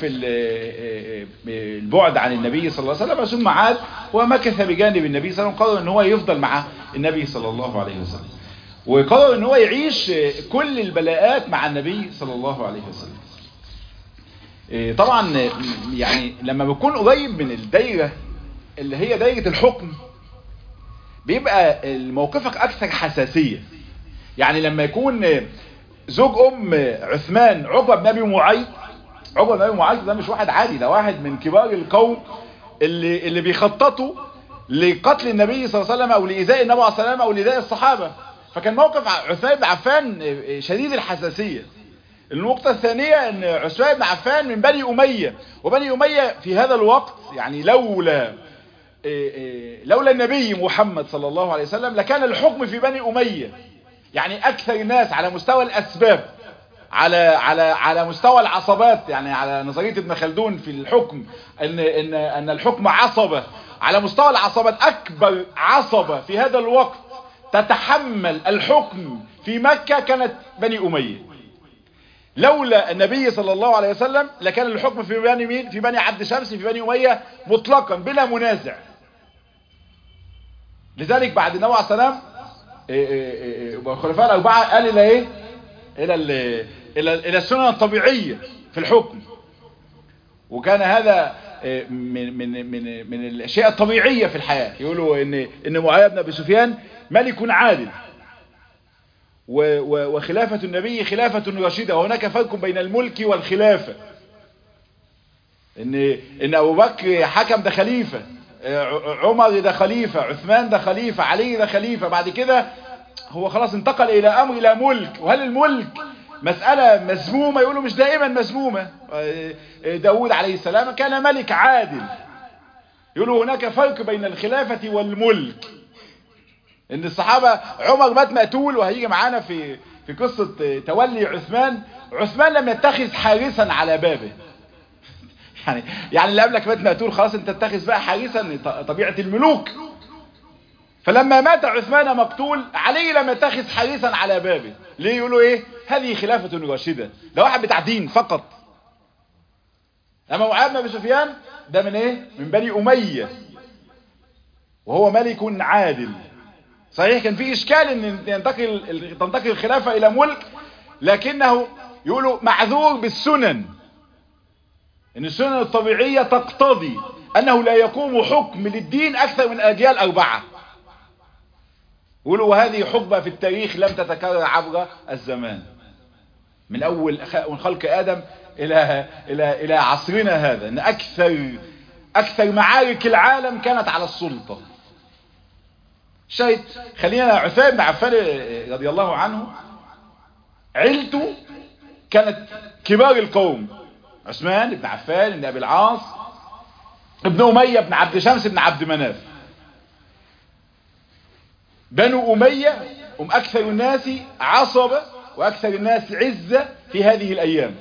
[SPEAKER 1] البعد عن النبي صلى الله عليه وسلم، ثم عاد ومكث بجانب النبي صلى الله عليه وسلم. قرر ان هو يفضل مع النبي صلى الله عليه وسلم، وقرر ان هو يعيش كل البلاءات مع النبي صلى الله عليه وسلم. طبعا يعني لما بيكون قريب من الدايرة اللي هي دايرة الحكم بيبقى موقفك اكثر حساسية. يعني لما يكون زوج ام عثمان عقبة بن ابي معيط، عقبة بن ابي معيط ده مش واحد عادي، ده واحد من كبار القوم اللي اللي بيخططوا لقتل النبي صلى الله عليه وسلم او لايذاء النبي صلى الله عليه وسلم او لايذاء الصحابه. فكان موقف عثمان بن عفان شديد الحساسيه. النقطه الثانيه ان عثمان بن عفان من بني اميه، وبني اميه في هذا الوقت يعني لولا لولا النبي محمد صلى الله عليه وسلم لكان الحكم في بني اميه. يعني اكثر الناس على مستوى الاسباب، على على على مستوى العصبات، يعني على نظريه ابن خلدون في الحكم ان ان ان الحكم عصبه. على مستوى العصبات اكبر عصبه في هذا الوقت تتحمل الحكم في مكه كانت بني اميه. لولا النبي صلى الله عليه وسلم لكان الحكم في بني مين؟ في بني عبد شمس، في بني اميه مطلقا بلا منازع. لذلك بعد النبي عليه السلام والخلفاء الاربعه قال الى ايه؟ الى الى الى السنن الطبيعيه في الحكم. وكان هذا من من من من الاشياء الطبيعيه في الحياه. يقولوا ان ان معاويه بن ابي سفيان ملك عادل، وخلافه النبي خلافه رشيده، وهناك فرق بين الملك والخلافه. ان ان ابو بكر حكم ده خليفه، عمر ده خليفه، عثمان ده خليفه، علي ده خليفه. بعد كده هو خلاص انتقل الى امر الى ملك. وهل الملك مسألة مذمومة؟ يقولوا مش دائما مذمومة. داود عليه السلام كان ملك عادل. يقولوا هناك فرق بين الخلافة والملك. ان الصحابة عمر مات مقتول، وهيجي معانا في في قصة تولي عثمان. عثمان لم يتخذ حارسا على بابه. يعني يعني اللي قبلك مات مقتول خلاص انت تتخذ بقى حارسا، طبيعة الملوك. فلما مات عثمان مقتول، علي لم يتخذ حارسا على بابه. ليه؟ يقولوا ايه؟ هذه خلافة راشدة، ده واحد بتاع دين فقط. اما معاوية بن ابي سفيان ده من ايه؟ من بني امية، وهو ملك عادل. صحيح كان في اشكال ان ينتقل تنتقل الخلافة الى ملك، لكنه يقولوا معذور بالسنن، ان السنن الطبيعية تقتضي انه لا يقوم حكم للدين اكثر من اجيال اربعة. يقولوا وهذه حقبة في التاريخ لم تتكرر عبر الزمان، من اول من خلق ادم الى الى الى عصرنا هذا، ان اكثر اكثر معارك العالم كانت على السلطة. شايف؟ خلينا عثمان بن عفان رضي الله عنه عيلته كانت كبار القوم. عثمان بن عفان بن ابي العاص ابن امية بن عبد شمس بن عبد مناف. بنو امية هم اكثر الناس عصبة واكثر الناس عزة في هذه الايام.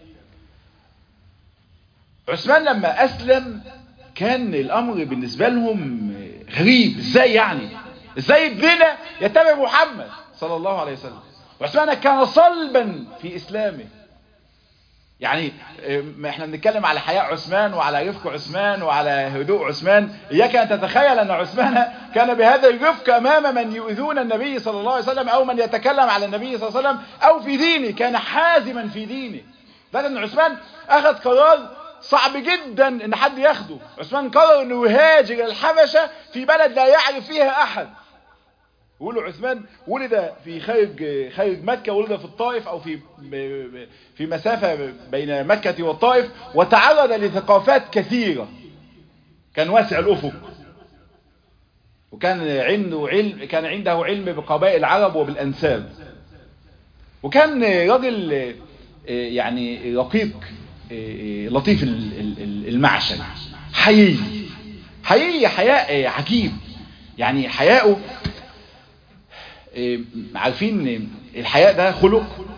[SPEAKER 1] عثمان لما اسلم كان الامر بالنسبة لهم غريب. ازاي يعني؟ ازاي ابننا يتبع محمد صلى الله عليه وسلم. وعثمان كان صلبا في اسلامه. يعني احنا بنتكلم على حياء عثمان وعلى رفق عثمان وعلى هدوء عثمان. اياك ان تتخيل ان عثمان كان بهذا الرفق امام من يؤذون النبي صلى الله عليه وسلم او من يتكلم على النبي صلى الله عليه وسلم او في دينه. كان حازما في دينه. لكن عثمان اخذ قرار صعب جدا ان حد ياخده. عثمان قرر انه يهاجر الحبشة في بلد لا يعرف فيها احد. يقولوا عثمان ولد في خارج خارج مكة، ولد في الطائف او في في مسافة بين مكة والطائف، وتعرض لثقافات كثيرة. كان واسع الافق، وكان عنده علم كان عنده علم بقبائل العرب وبالانساب، وكان راجل يعني رقيق لطيف المعشر، حيي حيي حياء عجيب. يعني حياؤه، عارفين الحياء ده خلق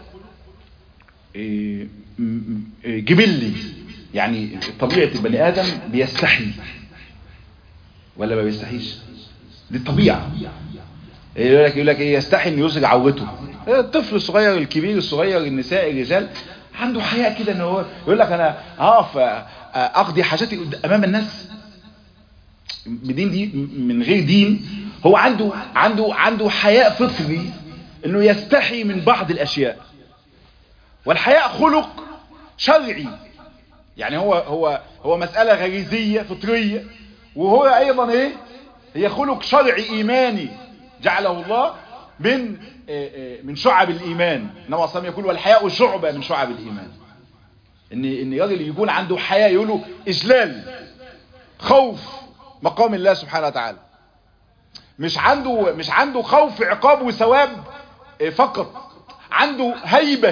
[SPEAKER 1] جبلي. يعني طبيعة البني آدم بيستحي ولا ما بيستحيش؟ دي الطبيعة. يقول لك يقول لك ايه، يستحي ان يسرع عورته. الطفل الصغير الكبير الصغير النساء الرجال عنده حياء كده، ان هو يقول لك انا هقف اقضي حاجاتي امام الناس بدين دي من غير دين. هو عنده عنده عنده حياء فطري انه يستحي من بعض الاشياء. والحياء خلق شرعي، يعني هو هو هو مسألة غريزية فطرية، وهو ايضا ايه، هي خلق شرعي ايماني جعله الله من من شعب الايمان. النبي صلى الله عليه وسلم يقول والحياء شعبة من شعب الايمان. ان ان راجل يكون عنده حياء يقولوا اجلال، خوف مقام الله سبحانه وتعالى. مش عنده مش عنده خوف عقاب وثواب فقط، عنده هيبة.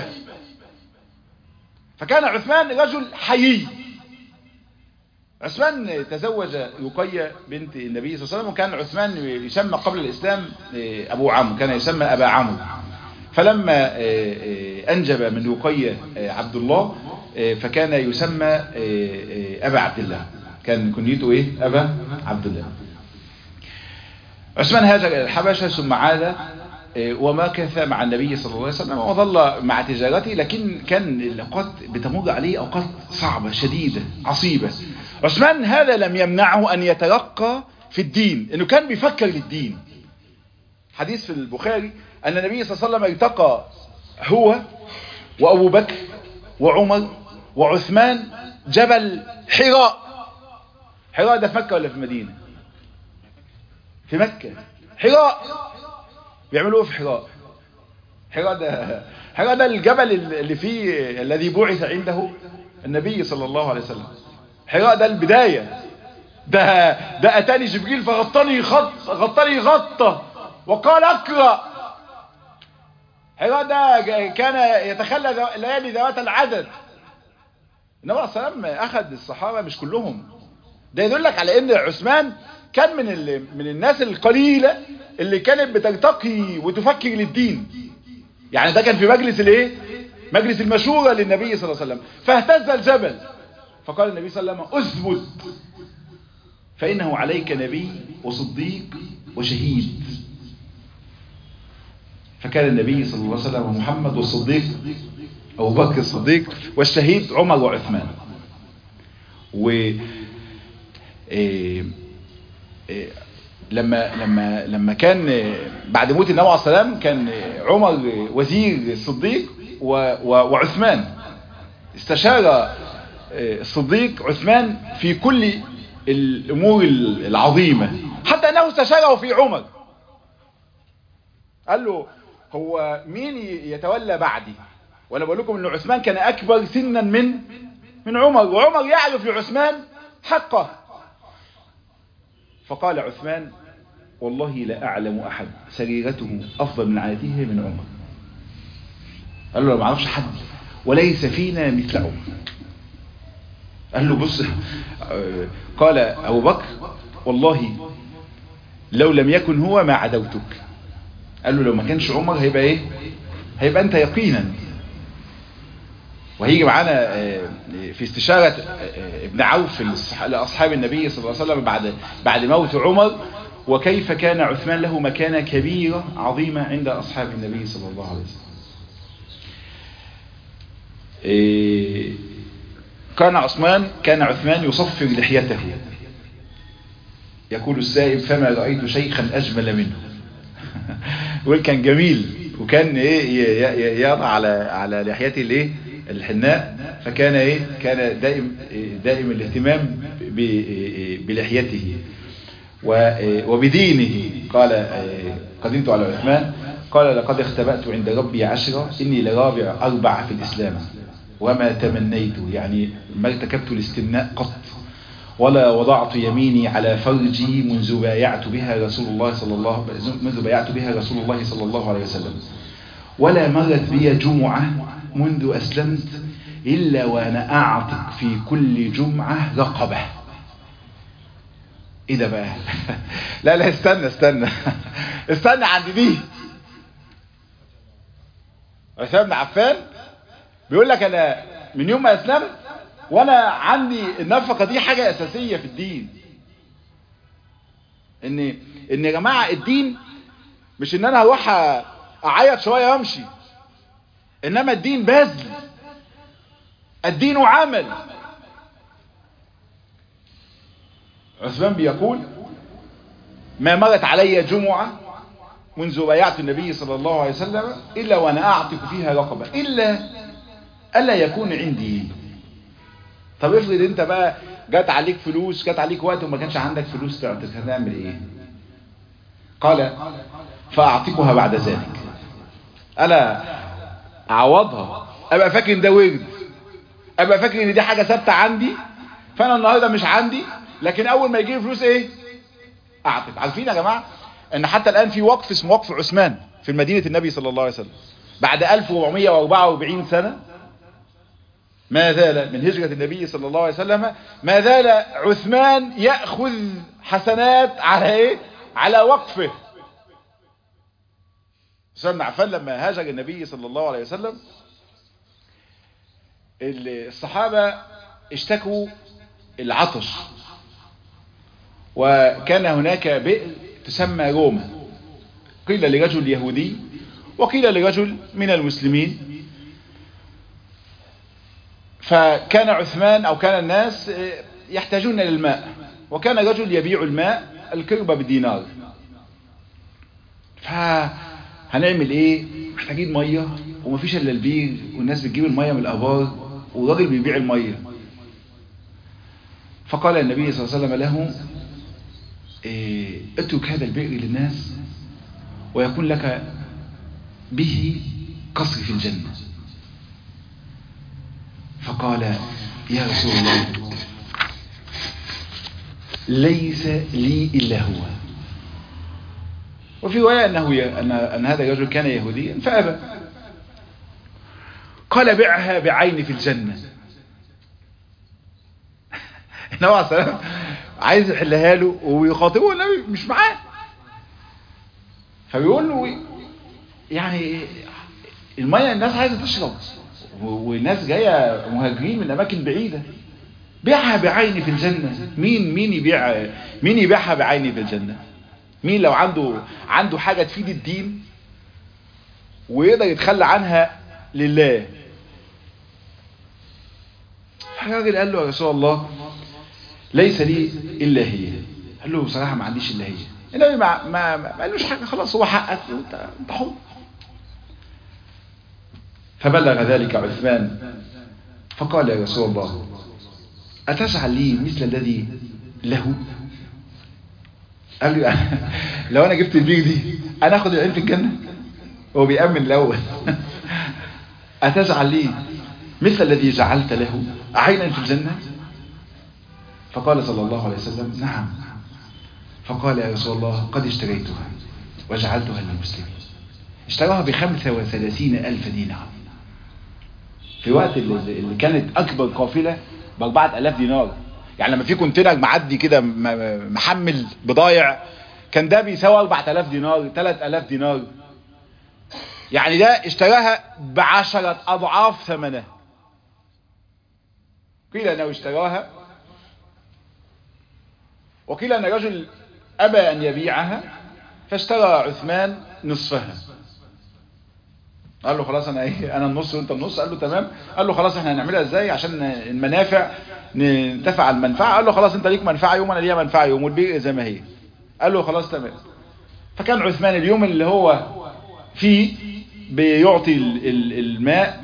[SPEAKER 1] فكان عثمان رجل حيي. عثمان تزوج رقية بنت النبي صلى الله عليه وسلم، وكان عثمان يسمى قبل الإسلام أبو عمرو، كان يسمى أبا عمرو. فلما أنجب من رقية عبد الله فكان يسمى أبا عبد الله، كان كنيته إيه؟ أبا عبد الله. عثمان هاجر إلى الحبشة ثم عاد ومكث مع النبي صلى الله عليه وسلم وظل مع تجارته، لكن كان الأوقات بتمر عليه أوقات صعبة شديدة عصيبة. عثمان هذا لم يمنعه أن يترقى في الدين، إنه كان بيفكر للدين. حديث في البخاري أن النبي صلى الله عليه وسلم ارتقى هو وأبو بكر وعمر وعثمان جبل حراء. حراء ده في مكة ولا في المدينة؟ في مكة. حراء بيعملوا ايه في حراء؟ حراء ده حراء ده الجبل اللي فيه الذي بعث عنده النبي صلى الله عليه وسلم. حراء ده البداية. ده ده اتاني جبريل فغطني خط غطني غطة وقال اقرأ. حراء ده كان يتخلى ليالي ذوات العدد. النبي صلى الله عليه وسلم اخذ الصحابة مش كلهم. ده يدلك على ان عثمان كان من من الناس القليلة اللي كانت بترتقي وتفكر للدين. يعني ده كان في مجلس الايه، مجلس المشورة للنبي صلى الله عليه وسلم، فاهتز الجبل فقال النبي صلى الله عليه وسلم اثبت فإنه عليك نبي وصديق وشهيد. فكان النبي صلى الله عليه وسلم محمد، والصديق أبو بكر الصديق، والشهيد عمر وعثمان. و إيه إيه لما لما لما كان بعد موت النبي عليه الصلاه والسلام كان عمر وزير الصديق وعثمان. استشار الصديق عثمان في كل الامور العظيمه، حتى انه استشاره في عمر. قال له هو مين يتولى بعدي؟ وانا بقول لكم ان عثمان كان اكبر سنا من من عمر، وعمر يعرف لعثمان حقه. فقال عثمان والله لا أعلم أحد سريرته أفضل من عادته من عمر. قال له ما اعرفش حد وليس فينا مثله. قال له بص، قال أبو بكر والله لو لم يكن هو ما عدوتك. قال له لو ما كانش عمر هيبقى ايه؟ هيبقى انت يقينا. وهيجي معانا في استشارة ابن عوف لأصحاب النبي صلى الله عليه وسلم بعد بعد موت عمر، وكيف كان عثمان له مكانة كبيرة عظيمة عند أصحاب النبي صلى الله عليه وسلم. إيه كان عثمان كان عثمان يصفر لحيته، يقول السائب فما رأيت شيخا أجمل منه. يقول كان جميل، وكان ايه يضع على على لحيته الايه الحناء، فكان ايه كان دائم دائم الاهتمام بلحيته وبدينه. قال قدمت على عثمان قال لقد اختبأت عند ربي عشرة إني لرابع أربعة في الإسلام وما تمنيت، يعني ما ارتكبت الاستمناء قط، ولا وضعت يميني على فرجي منذ بايعت بها رسول الله صلى الله منذ بايعت بها رسول الله صلى الله عليه وسلم، ولا مرت بي جمعة منذ أسلمت إلا وأنا أعتق في كل جمعة رقبة. إيه ده بقى؟ لا لا استنى استنى استنى عند دي. عثمان بن عفان بيقول لك أنا من يوم ما أسلمت وانا عندي النفقة دي حاجة اساسية في الدين. ان ان يا جماعة الدين مش ان انا هروح اعيط شوية وامشي، انما الدين بذل، الدين عمل. عثمان بيقول ما مرت علي جمعة منذ بايعت النبي صلى الله عليه وسلم الا وانا اعتق فيها رقبة الا الا يكون عندي. طب افرض انت بقى جات عليك فلوس، جات عليك وقت وما كانش عندك فلوس تعتق، هتعمل ايه؟ قال فاعتقها بعد ذلك. انا اعوضها، ابقى فاكر ان ده ورد، ابقى فاكر ان دي حاجه ثابته عندي، فانا النهارده مش عندي، لكن اول ما يجي لي فلوس ايه؟ اعتق. عارفين يا جماعه ان حتى الان في وقف اسمه وقف عثمان في مدينه النبي صلى الله عليه وسلم بعد ألف وأربعمائة وأربعة وأربعين سنه، ما زال من هجرة النبي صلى الله عليه وسلم، ما زال عثمان يأخذ حسنات على ايه؟ على وقفه. عثمان بن عفان لما هاجر النبي صلى الله عليه وسلم الصحابة اشتكوا العطش، وكان هناك بئر تسمى روما، قيل لرجل يهودي وقيل لرجل من المسلمين. فكان عثمان او كان الناس يحتاجون للماء، وكان رجل يبيع الماء الكربة بدينار. فهنعمل ايه؟ محتاجين مية ومفيش الا البير، والناس بتجيب المية من الابار، والراجل بيبيع المية. فقال النبي صلى الله عليه وسلم له إيه اترك هذا البئر للناس ويكون لك به قصر في الجنة. فقال يا رسول الله ليس لي إلا هو. وفي رواية أنه ي... أن... أن هذا الرجل كان يهوديا فأبى. قال بعها بعين في الجنة. النبي عليه الصلاة والسلام عايز يحلها له ويخاطبه النبي مش معاه، فبيقول له يعني المية الناس عايزة تشرب، والناس جاية مهاجرين من أماكن بعيدة، بيعها بعيني في الجنة. مين مين يبيع مين يبيعها بعيني في الجنة؟ مين لو عنده عنده حاجة تفيد الدين ويقدر يتخلى عنها لله؟ الراجل قال له يا رسول الله ليس لي إلا هي. قال له بصراحة ما عنديش إلا هي. النبي ما ما ما قالوش حاجة، خلاص هو حقك وانت انت حر. فبلغ ذلك عثمان فقال يا رسول الله أتجعل لي مثل الذي له؟ قال له لو أنا جبت البير دي أنا أخذ العين في الجنة؟ هو بيأمن الأول. أتجعل لي مثل الذي جعلت له عينا في الجنة؟ فقال صلى الله عليه وسلم نعم. فقال يا رسول الله قد اشتريتها وجعلتها للمسلمين. اشتراها بخمسة وثلاثين ألف دينار في وقت اللي كانت أكبر قافلة بأربعة ألاف دينار. يعني لما في كونتينر معدي كده محمل بضايع كان ده بيساوي أربعة آلاف دينار ثلاثة آلاف دينار. يعني ده اشتراها بعشرة أضعاف ثمنها. قيل أنه اشتراها، وقيل أن رجل أبى أن يبيعها فاشترى عثمان نصفها. قال له خلاص انا ايه انا النص وانت النص. قال له تمام. قال له خلاص احنا هنعملها ازاي عشان المنافع ننتفع على المنفعه. قال له خلاص انت ليك منفعه يوم انا ليا منفعه يوم والبيع زي ما هي. قال له خلاص تمام. فكان عثمان اليوم اللي هو فيه بيعطي الماء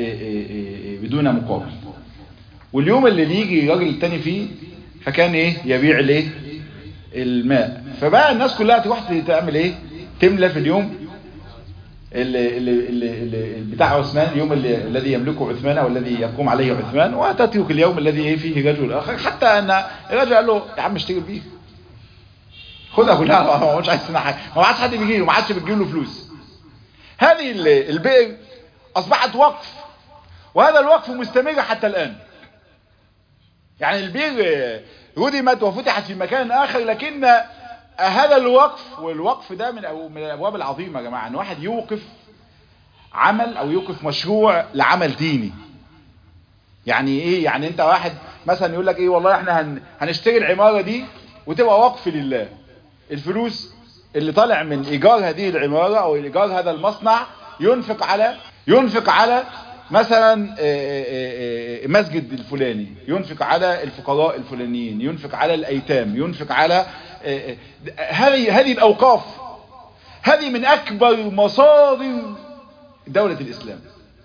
[SPEAKER 1] بدون مقابل، واليوم اللي يجي الراجل التاني فيه فكان ايه يبيع الايه الماء. فبقى الناس كلها تروح تعمل ايه تملى في اليوم اللي اللي اللي بتاع عثمان، اليوم اللي الذي يملكه عثمان او الذي يقوم عليه عثمان، وتترك اليوم الذي فيه رجل اخر، حتى ان الرجل قال له يا عم اشتغل بيه خدها كلها ما مش عايز حاجه، ما عادش حد بيجي له، ما عادش بتجيب له فلوس. هذه البئر اصبحت وقف، وهذا الوقف مستمر حتى الان. يعني البئر ردمت وفتحت في مكان اخر، لكن هذا الوقف، والوقف ده من من الابواب العظيمه يا جماعه، ان واحد يوقف عمل او يوقف مشروع لعمل ديني. يعني ايه؟ يعني انت واحد مثلا يقول لك ايه والله احنا هن هنشتري العماره دي وتبقى وقف لله، الفلوس اللي طالع من ايجار هذه العماره او ايجار هذا المصنع ينفق على ينفق على مثلا مسجد الفلاني، ينفق على الفقراء الفلانيين، ينفق على الايتام، ينفق على هذه هذه الاوقاف. هذه من اكبر مصادر دولة الاسلام.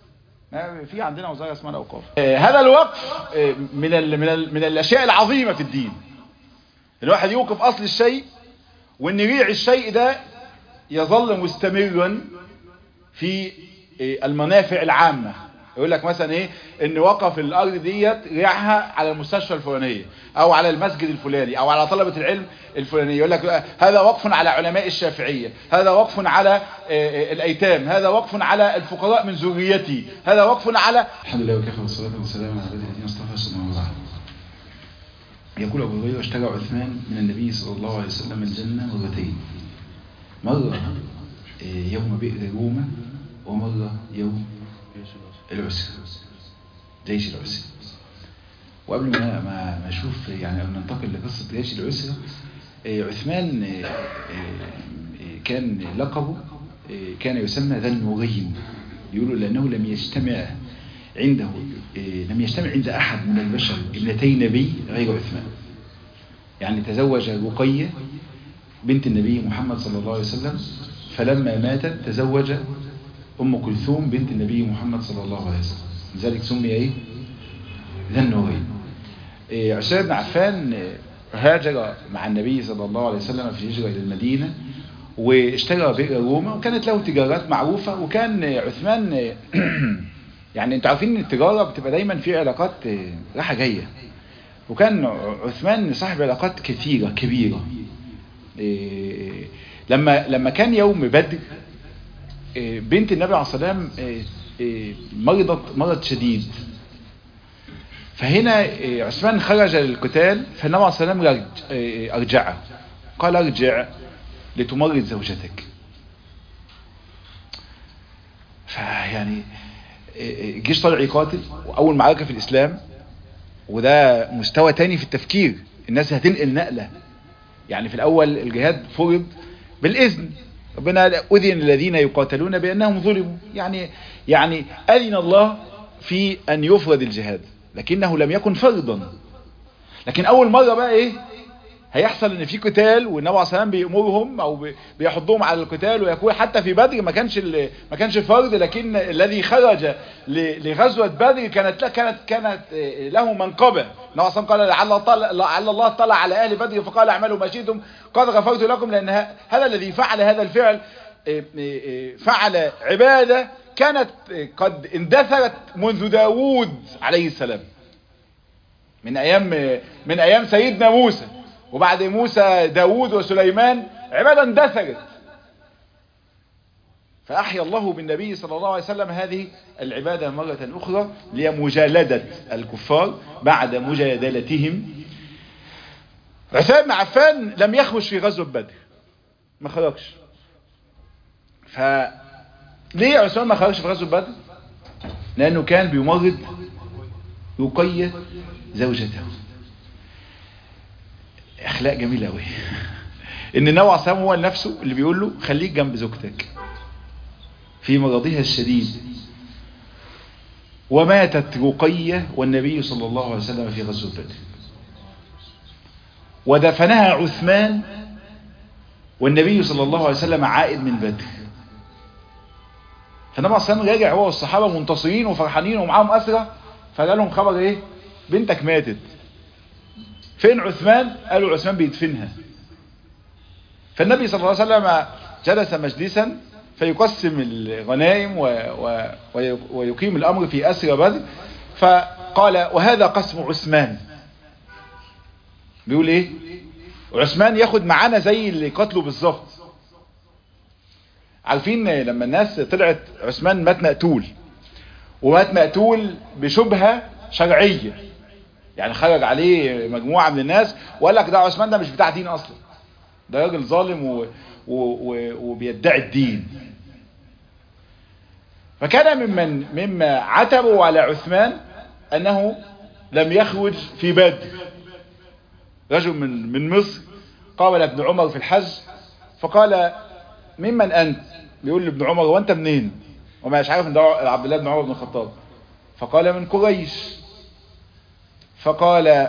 [SPEAKER 1] في عندنا وزارة اسمها الاوقاف. هذا الوقف من ال من ال من الاشياء العظيمة في الدين. الواحد يوقف اصل الشيء، وان ريع الشيء ده يظل مستمرا في المنافع العامة. يقول لك مثلا ايه ان وقف الارض ديت ريعها على المستشفى الفلانيه او على المسجد الفلاني او على طلبه العلم الفلانيه. يقول لك هذا وقف على علماء الشافعيه، هذا وقف على الايتام، هذا وقف على الفقراء من ذريتي، هذا وقف على. الحمد لله وكفى والصلاه والسلام على عباد الذين اصطفى صلى الله عليه وسلم. يقول ابو هريره اشترى عثمان من النبي صلى الله عليه وسلم الجنه مرتين، مره يوم بئر روما ومره يوم العسر، جيش العسر. وقبل ما ما اشوف يعني ان ننتقل لقصه جيش العسر، عثمان كان لقبه كان يسمى ذا النورين، يقولوا لانه لم يجتمع عنده لم يجتمع عند احد من البشر ابنتي نبي غير عثمان. يعني تزوج رقية بنت النبي محمد صلى الله عليه وسلم، فلما ماتت تزوج ام كلثوم بنت النبي محمد صلى الله عليه وسلم، لذلك سمي ايه ذا النورين. إيه عثمان بن عفان هاجر مع النبي صلى الله عليه وسلم في هجرة الى المدينة، واشترى بئر روما، وكانت له تجارات معروفة. وكان عثمان يعني انتوا عارفين ان التجارة بتبقى دايما في علاقات رايحة جاية، وكان عثمان صاحب علاقات كثيرة كبيرة. إيه لما لما كان يوم بدر، بنت النبي عليه الصلاة والسلام مرضت مرض شديد، فهنا عثمان خرج للقتال، فالنبي عليه الصلاة والسلام ارجعه، قال ارجع لتمرض زوجتك. فيعني الجيش طالع يقاتل، واول معركة في الاسلام، وده مستوى تاني في التفكير، الناس هتنقل نقلة. يعني في الاول الجهاد فرض بالاذن، ربنا أذن الذين يقاتلون بأنهم ظلموا، يعني يعني أذن الله في أن يفرض الجهاد، لكنه لم يكن فرضا. لكن أول مرة بقى إيه هيحصل إن في قتال، والنبي عليه الصلاة والسلام بيأمرهم أو بيحضهم على القتال، ويقول حتى في بدر ما كانش ما كانش فرض، لكن الذي خرج لغزوة بدر كانت كانت كانت له منقبة. النبي عليه الصلاة والسلام قال لعل لعل الله اطلع على أهل بدر فقال اعملوا ما شئتم قد غفرت لكم، لأن هذا الذي فعل هذا الفعل فعل عبادة كانت قد اندثرت منذ داود عليه السلام، من أيام من أيام سيدنا موسى، وبعد موسى داود وسليمان عبادة اندثرت. فأحيا الله بالنبي صلى الله عليه وسلم هذه العبادة مرة أخرى لمجالدة الكفار بعد مجادلتهم. عثمان بن عفان لم يخرج في غزوة بدر، ما خرجش. فليه عثمان ما خرجش في غزوة بدر؟ لأنه كان بيمرض رقية زوجته. اخلاق جميله قوي. ان النبي عليه الصلاة والسلام هو نفسه اللي بيقول له خليك جنب زوجتك في مرضها الشديد. وماتت رقية والنبي صلى الله عليه وسلم في غزوة بدر، ودفنها عثمان والنبي صلى الله عليه وسلم عائد من بدر. فالنبي عليه الصلاة والسلام راجع هو والصحابة منتصرين وفرحانين ومعاهم أسرى، فقال لهم خبر ايه؟ بنتك ماتت. فين عثمان؟ قالوا عثمان بيدفنها. فالنبي صلى الله عليه وسلم جلس مجلسا فيقسم الغنائم و... و... ويقيم الأمر في أسرى بدر، فقال وهذا قسم عثمان. بيقول ايه؟ عثمان ياخد معانا زي اللي قتله بالظبط. عارفين لما الناس طلعت عثمان مات مقتول، ومات مقتول بشبهة شرعية، يعني خرج عليه مجموعة من الناس وقال لك ده عثمان ده مش بتاع دين اصلا، ده راجل ظالم و... و... و... وبيدعي الدين. فكان ممن مما عتبوا على عثمان انه لم يخرج في بدر. رجل من من مصر قابل ابن عمر في الحج فقال ممن انت؟ بيقول لابن عمر وانت منين؟ وما مش عارف ان ده عبد الله بن عمر بن الخطاب. فقال من قريش. فقال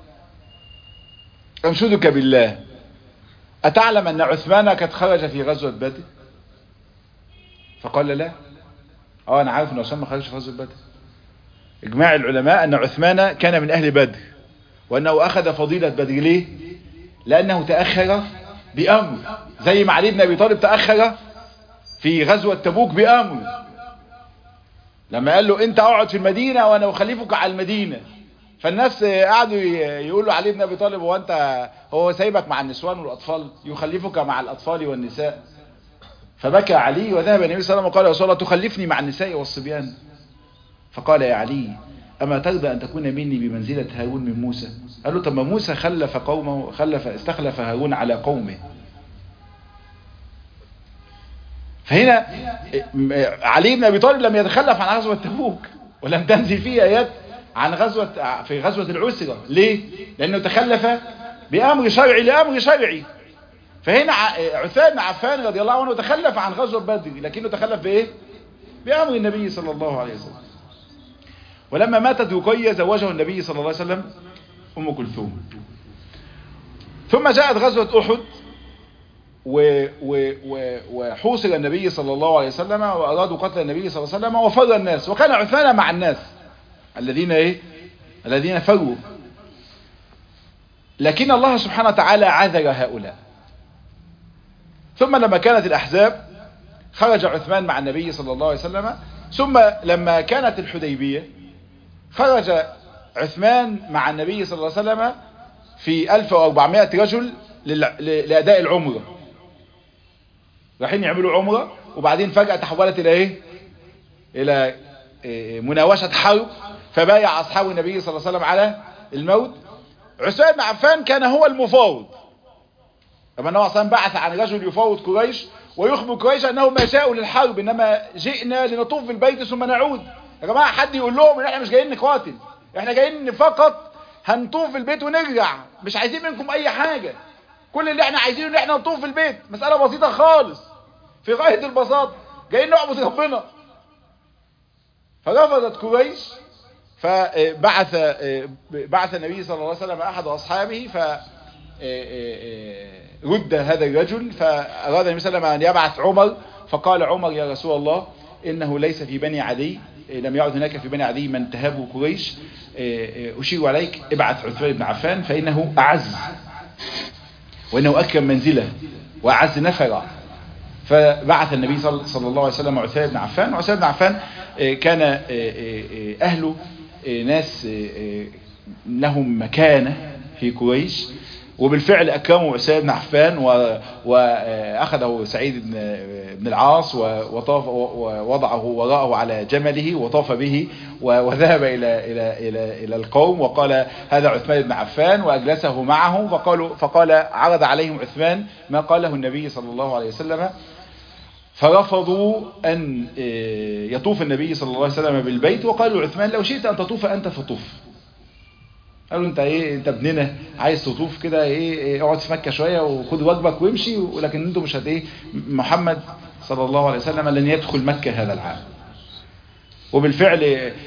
[SPEAKER 1] انشدك بالله اتعلم ان عثمان قد خرج في غزوة بدر؟ فقال لا. اه انا عارف ان عثمان ما خرجش في غزوة بدر. اجماع العلماء ان عثمان كان من اهل بدر، وانه اخذ فضيلة بدر. ليه؟ لانه تأخر بامر، زي ما علي بن ابي طالب تأخر في غزوة تبوك بامر، لما قال له انت اقعد في المدينة وانا اخلفك على المدينة. فالناس قعدوا يقولوا علي بن ابي طالب هو انت هو سايبك مع النسوان والاطفال، يخلفك مع الاطفال والنساء. فبكى علي وذهب النبي صلى الله عليه وسلم وقال يا رسول الله تخلفني مع النساء والصبيان؟ فقال يا علي اما ترضى ان تكون مني بمنزلة هارون من موسى؟ قال له طب ما موسى خلف قومه، خلف استخلف هارون على قومه. فهنا علي بن ابي طالب لم يتخلف عن غزوة تبوك، ولم تنزل فيه ايات عن غزوة في غزوة العسرة. ليه؟ لانه تخلف بامر شرعي لامر شرعي. فهنا عثمان بن عفان رضي الله عنه تخلف عن غزوة بدر، لكنه تخلف بايه؟ بامر النبي صلى الله عليه وسلم. ولما ماتت رقية زوجه النبي صلى الله عليه وسلم ام كلثوم. ثم جاءت غزوة احد وحوصر النبي صلى الله عليه وسلم وارادوا قتل النبي صلى الله عليه وسلم وفر الناس، وكان عثمان مع الناس الذين ايه؟ الذين فروا. لكن الله سبحانه وتعالى عذر هؤلاء. ثم لما كانت الأحزاب خرج عثمان مع النبي صلى الله عليه وسلم. ثم لما كانت الحديبية خرج عثمان مع النبي صلى الله عليه وسلم في ألف وأربعمائة رجل لأداء العمرة. رايحين يعملوا عمرة، وبعدين فجأة تحولت إلى إيه؟ إلى مناوشة حرب، فبايع أصحاب النبي صلى الله عليه وسلم على الموت. عثمان بن عفان كان هو المفاوض. لما النبي صلى الله عليه وسلم بعث عن رجل يفاوض قريش ويخبر قريش انهم ما شاءوا للحرب، انما جئنا لنطوف في البيت ثم نعود. يا جماعه حد يقول لهم ان احنا مش جايين نقاتل، احنا جايين فقط هنطوف في البيت ونرجع، مش عايزين منكم اي حاجه. كل اللي احنا عايزينه ان احنا نطوف في البيت، مساله بسيطه خالص في غايه البساطه، جايين نعبد ربنا. فرفضت قريش، فبعث بعث النبي صلى الله عليه وسلم احد اصحابه ف رد هذا الرجل. فاراد النبي صلى الله عليه وسلم ان يبعث عمر، فقال عمر يا رسول الله انه ليس في بني عدي، لم يعد هناك في بني عدي من تهابه قريش، اشير عليك ابعث عثمان بن عفان فانه اعز وانه اكرم منزله واعز نفرا. فبعث النبي صلى الله عليه وسلم عثمان بن عفان. وعثمان بن عفان كان اهله ناس لهم مكانه في قريش، وبالفعل اكرموا عثمان بن عفان واخذه سعيد بن العاص وطاف ووضعه وراءه على جمله وطاف به وذهب الى الى الى الى القوم وقال هذا عثمان بن عفان، واجلسه معه. فقالوا فقال عرض عليهم عثمان ما قاله النبي صلى الله عليه وسلم، فرفضوا ان يطوف النبي صلى الله عليه وسلم بالبيت، وقالوا عثمان لو شئت ان تطوف انت فطوف. قالوا انت ايه، انت ابننا عايز تطوف كده ايه، اقعد في مكة شوية وخد واجبك وامشي، ولكن انتوا مش هت ايه، محمد صلى الله عليه وسلم لن يدخل مكة هذا العام. وبالفعل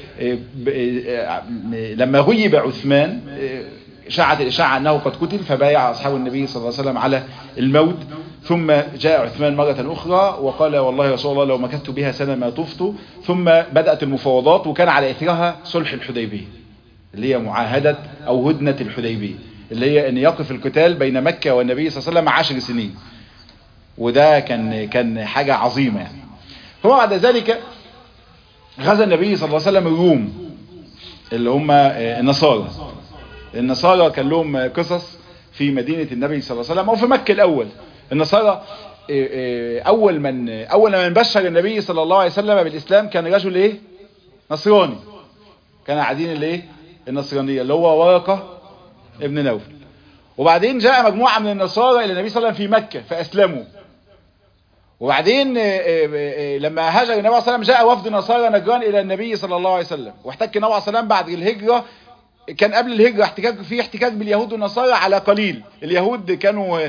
[SPEAKER 1] لما غيب عثمان شاعت الإشاعة أنه قد قتل، فبايع أصحاب النبي صلى الله عليه وسلم على الموت. ثم جاء عثمان مرة أخرى وقال والله يا رسول الله لو مكثت بها سنة ما طفت. ثم بدأت المفاوضات، وكان على إثرها صلح الحديبية اللي هي معاهدة أو هدنة الحديبية، اللي هي أن يقف القتال بين مكة والنبي صلى الله عليه وسلم عشر سنين. وده كان كان حاجة عظيمة يعني. هو بعد ذلك غزا النبي صلى الله عليه وسلم الروم اللي هم النصارى. النصارى كان لهم قصص في مدينة النبي صلى الله عليه وسلم او في مكة الاول. النصارى اول من اول من بشر النبي صلى الله عليه وسلم بالاسلام كان رجل ايه، نصراني، كان قاعدين الايه، النصرانية اللي هو ورقة ابن نوفل. وبعدين جاء مجموعة من النصارى الى النبي صلى الله عليه وسلم في مكة فاسلموا. وبعدين لما هاجر النبي صلى الله عليه وسلم جاء وفد نصارى نجران الى النبي صلى الله عليه وسلم، واحتك النبي صلى الله عليه وسلم بعد الهجرة. كان قبل الهجرة احتكاك في احتكاك باليهود والنصارى على قليل. اليهود كانوا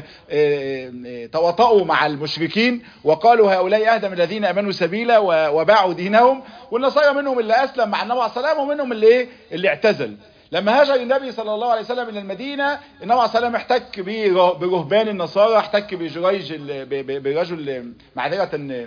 [SPEAKER 1] تواطؤوا مع المشركين وقالوا هؤلاء اهدى من الذين امنوا سبيلا وباعوا دينهم، والنصارى منهم اللي اسلم مع النبي صلى الله عليه وسلم ومنهم اللي ايه، اللي اعتزل. لما هاجر النبي صلى الله عليه وسلم الى المدينة، النبي صلى الله عليه وسلم احتك برهبان النصارى، احتك بجريج برجل معذرة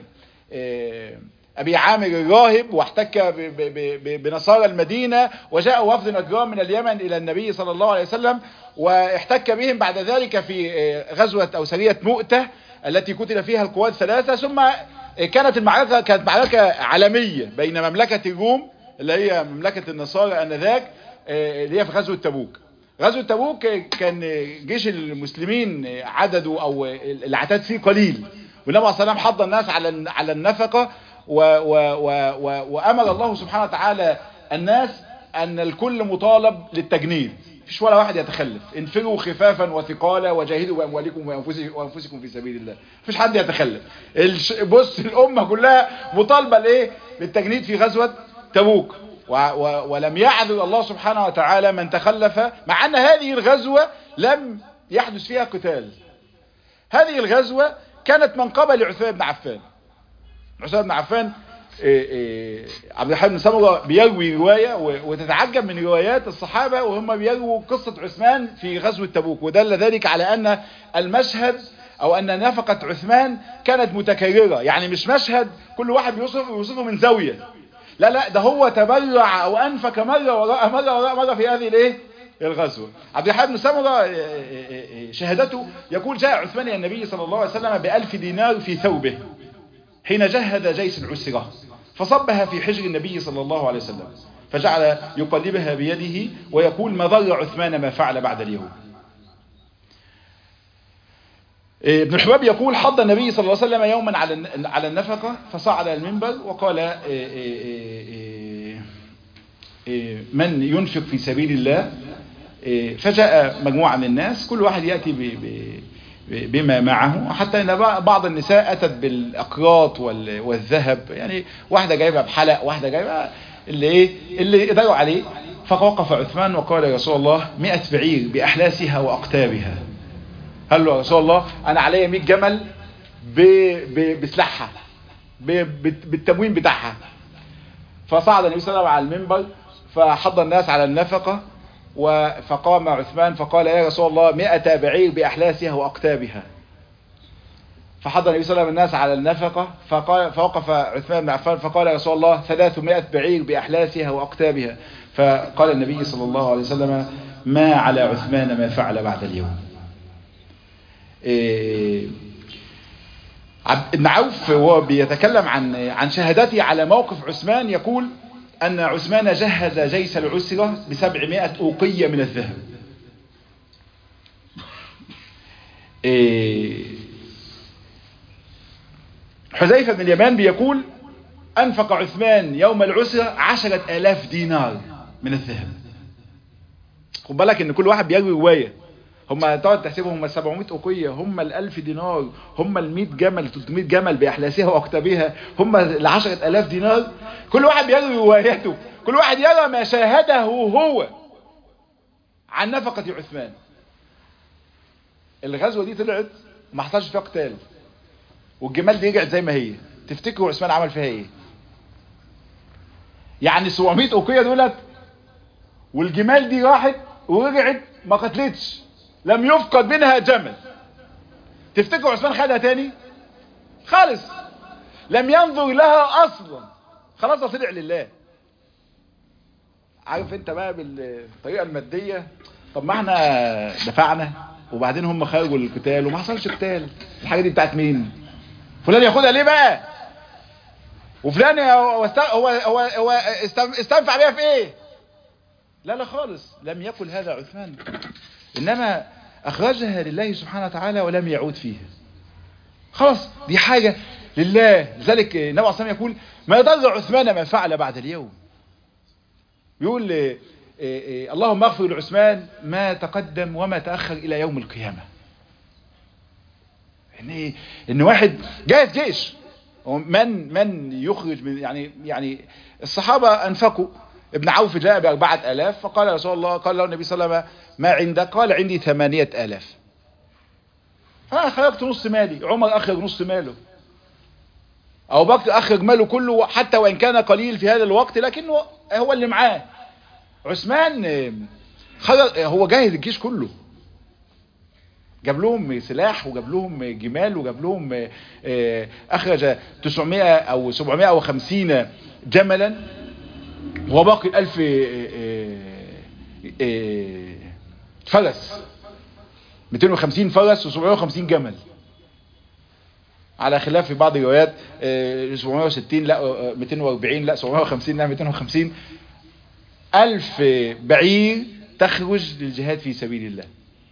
[SPEAKER 1] أبي عامر الراهب، واحتك بنصارى المدينة. وجاء وفد نجران من اليمن إلى النبي صلى الله عليه وسلم واحتك بهم بعد ذلك في غزوة أو سرية مؤتة التي قتل فيها القوات ثلاثة. ثم كانت المعركة كانت معركة عالمية بين مملكة الروم اللي هي مملكة النصارى آنذاك، اللي هي في غزوة تبوك. غزوة تبوك كان جيش المسلمين عدده أو العتاد فيه قليل، والنبي صلى الله عليه وسلم حض الناس على على النفقة. و و و و وأمر الله سبحانه وتعالى الناس أن الكل مطالب للتجنيد، مفيش ولا واحد يتخلف. انفروا خفافا وثقالا وجاهدوا بأموالكم وأنفسكم في سبيل الله، مفيش حد يتخلف. بص الأمة كلها مطالبة لإيه؟ للتجنيد في غزوة تبوك. و و ولم يعذر الله سبحانه وتعالى من تخلف، مع أن هذه الغزوة لم يحدث فيها قتال. هذه الغزوة كانت من قبل عثمان بن عفان. عثمان بن عفان إيه إيه عبد الرحمن بن سمرة بيروي رواية، وتتعجب من روايات الصحابة وهم بيرووا قصة عثمان في غزوة تبوك. ودل ذلك على أن المشهد أو أن نفقة عثمان كانت متكررة، يعني مش مشهد كل واحد بيوصف يوصفه من زاوية، لا لا، ده هو تبرع أو أنفق مرة وراء مرة وراء مرة في هذه الايه الغزوة. عبد الرحمن بن سمرة شهادته يقول جاء عثمان الى النبي صلى الله عليه وسلم بألف دينار في ثوبه حين جهد جيش العسرة، فصبها في حجر النبي صلى الله عليه وسلم، فجعل يقلبها بيده ويقول ما ضر عثمان ما فعل بعد اليوم. ابن الحباب يقول حض النبي صلى الله عليه وسلم يوما على على النفقة، فصعد المنبر وقال من ينفق في سبيل الله. فجاء مجموعة من الناس كل واحد يأتي بما معه، حتى ان بعض النساء اتت بالاقراط والذهب، يعني واحدة جايبها بحلق، واحدة جايبها اللي ايه اللي قدروا عليه. فوقف عثمان وقال يا رسول الله مئة بعير بأحلاسها وأقتابها. قال له يا رسول الله انا عليا مئة جمل بسلاحها بالتموين بتاعها. فصعد النبي صلى الله عليه وسلم على المنبر فحض الناس على النفقة، فقام عثمان فقال يا رسول الله مئة بعير بأحلاسها وأقتابها. فحضر النبي صلى الله عليه وسلم الناس على النفقة، فقال فوقف عثمان بن عفان فقال يا رسول الله ثلاثمائة بعير بأحلاسها وأقتابها. فقال النبي صلى الله عليه وسلم ما على عثمان ما فعل بعد اليوم. إيه ابن عوف وهو بيتكلم عن عن شهادته على موقف عثمان يقول أن عثمان جهز جيش العسرة بسبعمائة أوقية من الذهب. إيه حذيفة بن اليمان بيقول أنفق عثمان يوم العسرة عشرة آلاف دينار من الذهب. خد بالك إن كل واحد بيروي رواية، هم تقعد تحسبهم هم سبعمائة أوقية، هم الألف دينار، هم المئة جمل، ثلاثمائة جمل بأحلاسها وأقتابها، هم العشرة آلاف دينار. كل واحد بيروي رواياته، كل واحد يرى ما شاهده هو. عن نفقة عثمان. الغزوة دي طلعت ما حصلش فيها قتال، والجمال دي رجعت زي ما هي. تفتكروا عثمان عمل فيها ايه؟ يعني سبعمية اوقية دولت والجمال دي راحت ورجعت ما قتلتش، لم يفقد منها جمل. تفتكروا عثمان خدها تاني؟ خالص، لم ينظر لها اصلا، خلاص ده طلع لله. عارف انت بقى بالطريقة المادية، طب ما احنا دفعنا وبعدين هم خرجوا القتال وما حصلش قتال، الحاجة دي بتاعت مين؟ فلان ياخدها ليه بقى؟ وفلان هو هو هو, هو استنفع بيها في ايه؟ لا لا خالص، لم يقل هذا عثمان، انما اخرجها لله سبحانه وتعالى ولم يعود فيها. خلاص دي حاجة لله. لذلك النبي عليه الصلاة والسلام يقول ما يضر عثمان ما فعل بعد اليوم. بيقول إيه إيه اللهم اغفر لعثمان ما تقدم وما تأخر الى يوم القيامة. ان ان واحد جاهز جيش، من من يخرج من يعني يعني الصحابة انفقوا. ابن عوف جاء بأربعة آلاف فقال رسول الله، قال له النبي صلى الله عليه وسلم ما عندك؟ قال عندي ثمانية آلاف. فأنا خرجت نص مالي، عمر أخرج نص ماله، أبو بكر أخرج ماله كله حتى وإن كان قليل في هذا الوقت لكنه هو اللي معاه. عثمان خرج هو جاهز الجيش كله، جاب لهم سلاح وجاب لهم جمال وجاب لهم أخرج تسعمائة أو سبعمائة وخمسين جملا وباقي الألف فرس، مئتين وخمسين فرس وسبعمائة وخمسين جمل، على خلاف في بعض الروايات سبعمائة وستين لا مئتين وأربعين لا سبعمائة وخمسين لا مئتين وخمسين ألف بعير تخرج للجهاد في سبيل الله.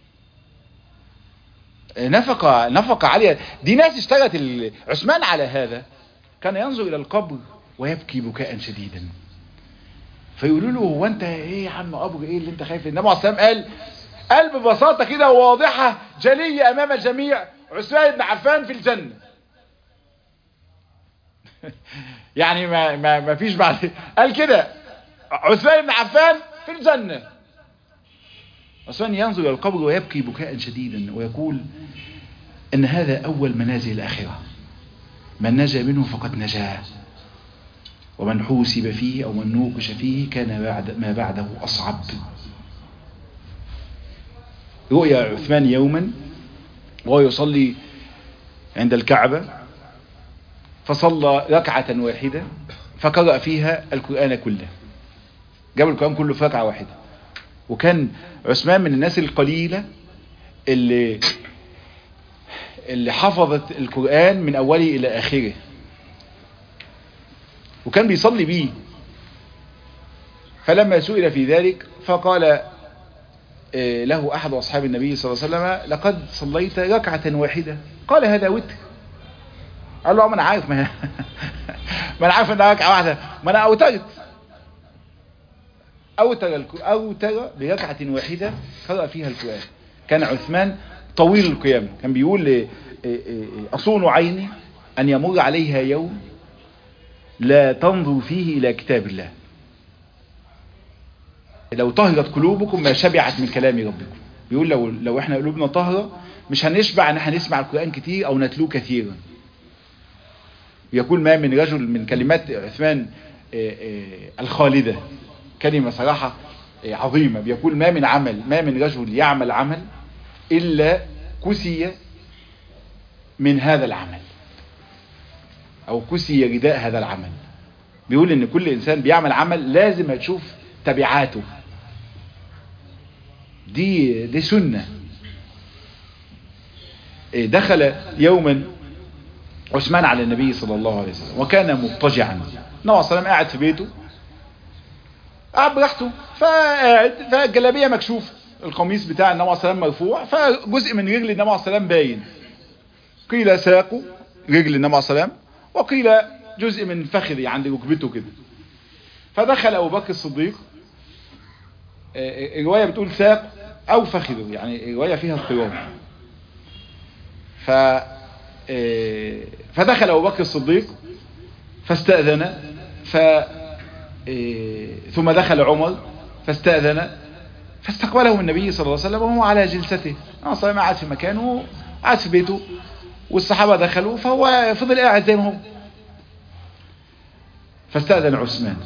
[SPEAKER 1] نفقة نفقة عالية. دي ناس اشتغلت. عثمان على هذا كان ينظر إلى القبر ويبكي بكاء شديدا، فيقولوا له هو انت ايه يا عم قبر ايه اللي انت خايف؟ النبي عليه الصلاه والسلام قال قال ببساطه كده واضحه جليه امام الجميع عثمان بن عفان في الجنه. يعني ما ما ما فيش بعد، قال كده عثمان بن عفان في الجنه. عثمان ينظر الى القبر ويبكي بكاء شديدا ويقول ان هذا اول منازل الاخره، من نجا منه فقد نجا، ومن حوسب فيه أو من نوقش فيه كان بعد ما بعده أصعب. رؤيا عثمان يوما وهو يصلي عند الكعبة فصلى ركعة واحدة فقرأ فيها القرآن كله، جاب القرآن كله في ركعة واحدة. وكان عثمان من الناس القليلة اللي اللي حفظت القرآن من أوله إلى آخره، وكان بيصلي بيه. فلما سئل في ذلك فقال له أحد أصحاب النبي صلى الله عليه وسلم لقد صليت ركعة واحدة. قال هذا وتر. قال له ما أنا عارف ما, ما أنا عارف أنها ركعة واحدة، ما أنا أوترت. أوتر أوتر بركعة واحدة قرأ فيها القرآن. كان عثمان طويل القيام، كان بيقول أصون عيني أن يمر عليها يوم لا تنظر فيه إلى كتاب الله، لو طهرت قلوبكم ما شبعت من كلام ربكم. بيقول لو لو احنا قلوبنا طهرة مش هنشبع ان احنا نسمع القرآن كتير او نتلوه كثيرا. يقول ما من رجل، من كلمات عثمان الخالدة كلمة صراحة عظيمة، بيقول ما من عمل ما من رجل يعمل عمل إلا كسي من هذا العمل او كسي رداء هذا العمل. بيقول ان كل انسان بيعمل عمل لازم هتشوف تبعاته، دي دي سنة. دخل يوما عثمان على النبي صلى الله عليه وسلم وكان مضطجعا. النبي صلى الله عليه وسلم قاعد في بيته قاعد براحته، فقاعد فالجلابيه مكشوفه، القميص بتاع النبي صلى الله عليه وسلم مرفوع، فجزء من رجل النبي صلى الله عليه وسلم باين. قيل ساقه رجل النبي صلى الله عليه وسلم وقيل جزء من فخذه عند ركبته كده. فدخل ابو بكر الصديق، الروايه بتقول ساق او فخذه، يعني الروايه فيها اضطراب. ف فدخل ابو بكر الصديق فاستأذن، ف ثم دخل عمر فاستأذن، فاستقبله النبي صلى الله عليه وسلم وهو على جلسته. النبي صلى الله عليه وسلم قعد في مكانه، قعد في بيته، والصحابة دخلوا، فهو فضل قاعد زي ما هو. فاستأذن عثمان،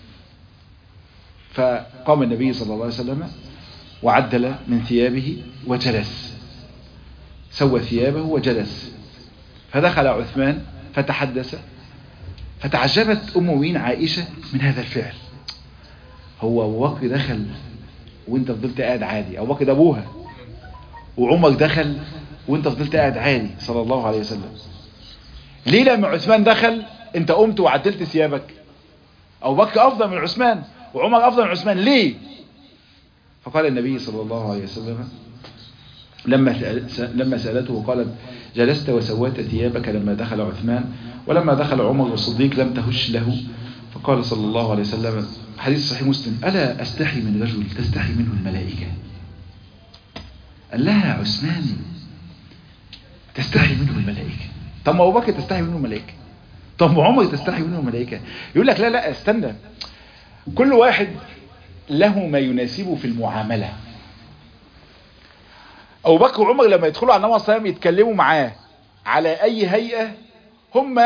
[SPEAKER 1] فقام النبي صلى الله عليه وسلم وعدل من ثيابه وجلس، سوى ثيابه وجلس. فدخل عثمان فتحدث، فتعجبت أم المؤمنين عائشة من هذا الفعل. هو أبو بكر دخل وانت فضلت قاعد عادي، أبو بكر ده أبوها، وعمر دخل وانت فضلت قاعد عادي صلى الله عليه وسلم. ليه لما عثمان دخل انت قمت وعدلت ثيابك؟ أبو بكر أفضل من عثمان وعمر أفضل من عثمان، ليه؟ فقال النبي صلى الله عليه وسلم لما لما سألته وقالت جلست وسويت ثيابك لما دخل عثمان، ولما دخل عمر الصديق لم تهش له. فقال صلى الله عليه وسلم، حديث صحيح مسلم، ألا أستحي من رجل تستحي منه الملائكة؟ قال لها عثمان تستحي منه الملائكة. طب ما أبو بكر تستحي منه الملائكة، طب عمر تستحي منه الملائكة. يقول لك لا لا استنى، كل واحد له ما يناسبه في المعاملة. أبو بكر وعمر لما يدخلوا على النبي صلى الله عليه وسلم يتكلموا معاه على أي هيئة، هم